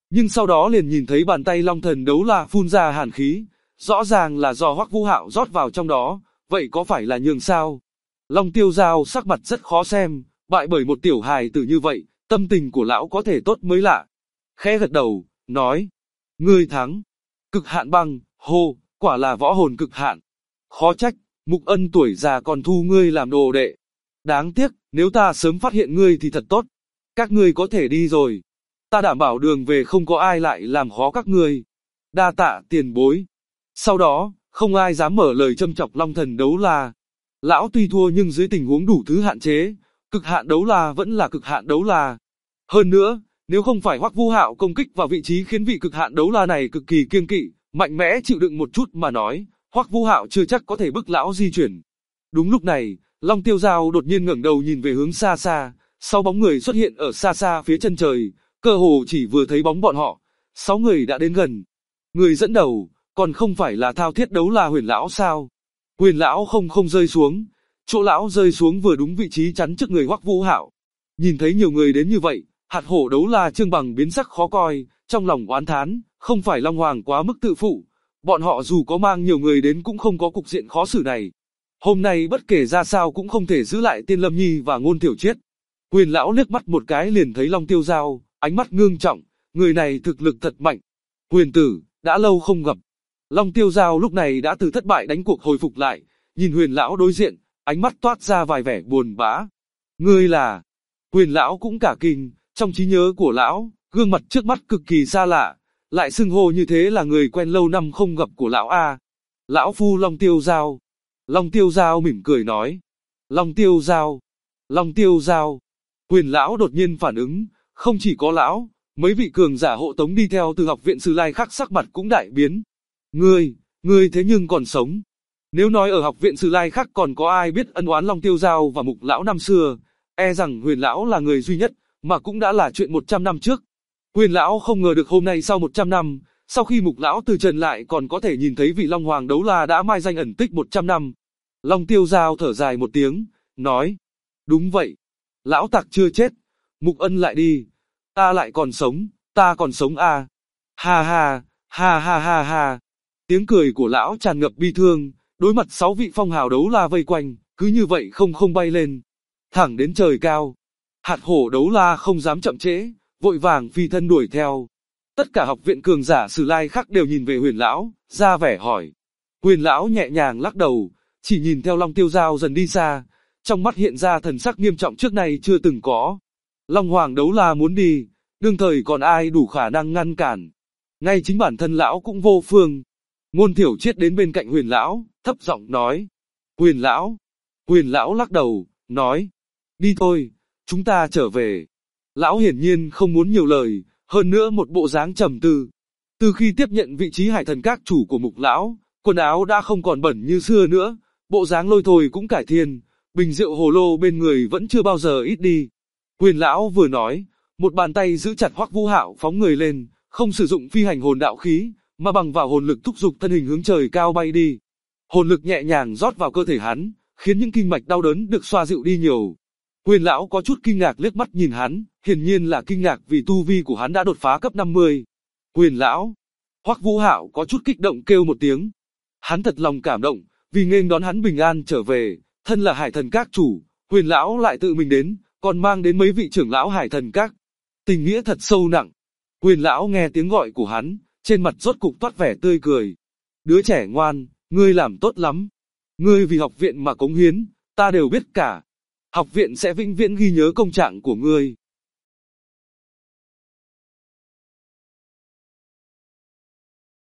Nhưng sau đó liền nhìn thấy bàn tay Long Thần Đấu La phun ra hàn khí, rõ ràng là do Hoắc Vũ Hạo rót vào trong đó, vậy có phải là nhường sao? Long Tiêu Giao sắc mặt rất khó xem, bại bởi một tiểu hài tử như vậy, tâm tình của lão có thể tốt mới lạ. Khẽ gật đầu, nói, ngươi thắng. Cực hạn băng, hô, quả là võ hồn cực hạn. Khó trách, Mục Ân tuổi già còn thu ngươi làm đồ đệ. Đáng tiếc, nếu ta sớm phát hiện ngươi thì thật tốt. Các ngươi có thể đi rồi. Ta đảm bảo đường về không có ai lại làm khó các ngươi. Đa tạ tiền bối. Sau đó, không ai dám mở lời châm chọc Long Thần Đấu La. Lão tuy thua nhưng dưới tình huống đủ thứ hạn chế, cực hạn đấu la vẫn là cực hạn đấu la. Hơn nữa, nếu không phải Hoắc Vũ Hạo công kích vào vị trí khiến vị cực hạn đấu la này cực kỳ kiêng kỵ, mạnh mẽ chịu đựng một chút mà nói, Hoắc Vũ Hạo chưa chắc có thể bức lão di chuyển. Đúng lúc này, Long Tiêu Giao đột nhiên ngẩng đầu nhìn về hướng xa xa, 6 bóng người xuất hiện ở xa xa phía chân trời, cơ hồ chỉ vừa thấy bóng bọn họ, 6 người đã đến gần. Người dẫn đầu, còn không phải là Thao Thiết Đấu La Huyền lão sao? Huyền lão không rơi xuống, chỗ lão rơi xuống vừa đúng vị trí chắn trước người Hoắc Vũ Hạo. Nhìn thấy nhiều người đến như vậy, Hạt Hổ Đấu La Trương Bằng biến sắc khó coi, trong lòng oán thán, không phải Long Hoàng quá mức tự phụ, bọn họ dù có mang nhiều người đến cũng không có cục diện khó xử này. Hôm nay bất kể ra sao cũng không thể giữ lại Tiên Lâm Nhi và Ngôn Tiểu Chiết. Huyền lão liếc mắt một cái liền thấy Long Tiêu Giao, ánh mắt ngưng trọng, người này thực lực thật mạnh. Huyền tử, đã lâu không gặp. Long Tiêu Giao lúc này đã từ thất bại đánh cuộc hồi phục lại, nhìn Huyền lão đối diện, ánh mắt toát ra vài vẻ buồn bã. Ngươi là? Huyền lão cũng cả kinh, trong trí nhớ của lão, gương mặt trước mắt cực kỳ xa lạ, lại xưng hô như thế là người quen lâu năm không gặp của lão a. Lão phu Long Tiêu Giao. Long Tiêu Giao mỉm cười nói. Long Tiêu Giao. Long Tiêu Giao. Huyền lão đột nhiên phản ứng, không chỉ có lão, mấy vị cường giả hộ tống đi theo từ học viện Sử Lai Khắc sắc mặt cũng đại biến. Ngươi thế nhưng còn sống. Nếu nói ở học viện Sử Lai Khắc còn có ai biết ân oán Long Tiêu Giao và Mục lão năm xưa, e rằng Huyền lão là người duy nhất, mà cũng đã là chuyện 100 năm trước. Huyền lão không ngờ được hôm nay sau 100 năm, sau khi Mục lão từ trần lại còn có thể nhìn thấy vị Long Hoàng Đấu La đã mai danh ẩn tích 100 năm. Long Tiêu Giao thở dài một tiếng, nói, đúng vậy, lão tặc chưa chết, Mục Ân lại đi, ta lại còn sống, ta còn sống à. Ha ha, ha ha ha ha. Tiếng cười của lão tràn ngập bi thương, đối mặt 6 vị phong hào đấu la vây quanh, cứ như vậy không bay lên, thẳng đến trời cao. Hạt Hổ Đấu La không dám chậm trễ, vội vàng phi thân đuổi theo. Tất cả học viện cường giả Sử Lai Khắc đều nhìn về Huyền lão, ra vẻ hỏi. Huyền lão nhẹ nhàng lắc đầu, chỉ nhìn theo Long Tiêu Giao dần đi xa, trong mắt hiện ra thần sắc nghiêm trọng trước nay chưa từng có. Long Hoàng Đấu La muốn đi, đương thời còn ai đủ khả năng ngăn cản. Ngay chính bản thân lão cũng vô phương. Ngôn Tiểu Chiết đến bên cạnh Huyền lão, thấp giọng nói. Huyền lão. Huyền lão lắc đầu, nói. Đi thôi, chúng ta trở về. Lão hiển nhiên không muốn nhiều lời, hơn nữa một bộ dáng trầm tư. Từ khi tiếp nhận vị trí Hải Thần Các chủ của Mục lão, quần áo đã không còn bẩn như xưa nữa, bộ dáng lôi thôi cũng cải thiện, bình rượu hồ lô bên người vẫn chưa bao giờ ít đi. Huyền lão vừa nói, một bàn tay giữ chặt Hoắc Vũ Hạo phóng người lên, không sử dụng phi hành hồn đạo khí, mà bằng vào hồn lực thúc giục thân hình hướng trời cao bay đi. Hồn lực nhẹ nhàng rót vào cơ thể hắn, khiến những kinh mạch đau đớn được xoa dịu đi nhiều. Huyền lão có chút kinh ngạc liếc mắt nhìn hắn, hiển nhiên là kinh ngạc vì tu vi của hắn đã đột phá cấp 50. Huyền lão. Hoắc Vũ Hạo có chút kích động kêu một tiếng. Hắn thật lòng cảm động, vì nghênh đón hắn bình an trở về, thân là Hải Thần Các chủ, Huyền lão lại tự mình đến, còn mang đến mấy vị trưởng lão Hải Thần Các. Tình nghĩa thật sâu nặng. Huyền lão nghe tiếng gọi của hắn, trên mặt rốt cục toát vẻ tươi cười. Đứa trẻ ngoan, ngươi làm tốt lắm. Ngươi vì học viện mà cống hiến, ta đều biết cả. Học viện sẽ vĩnh viễn ghi nhớ công trạng của ngươi.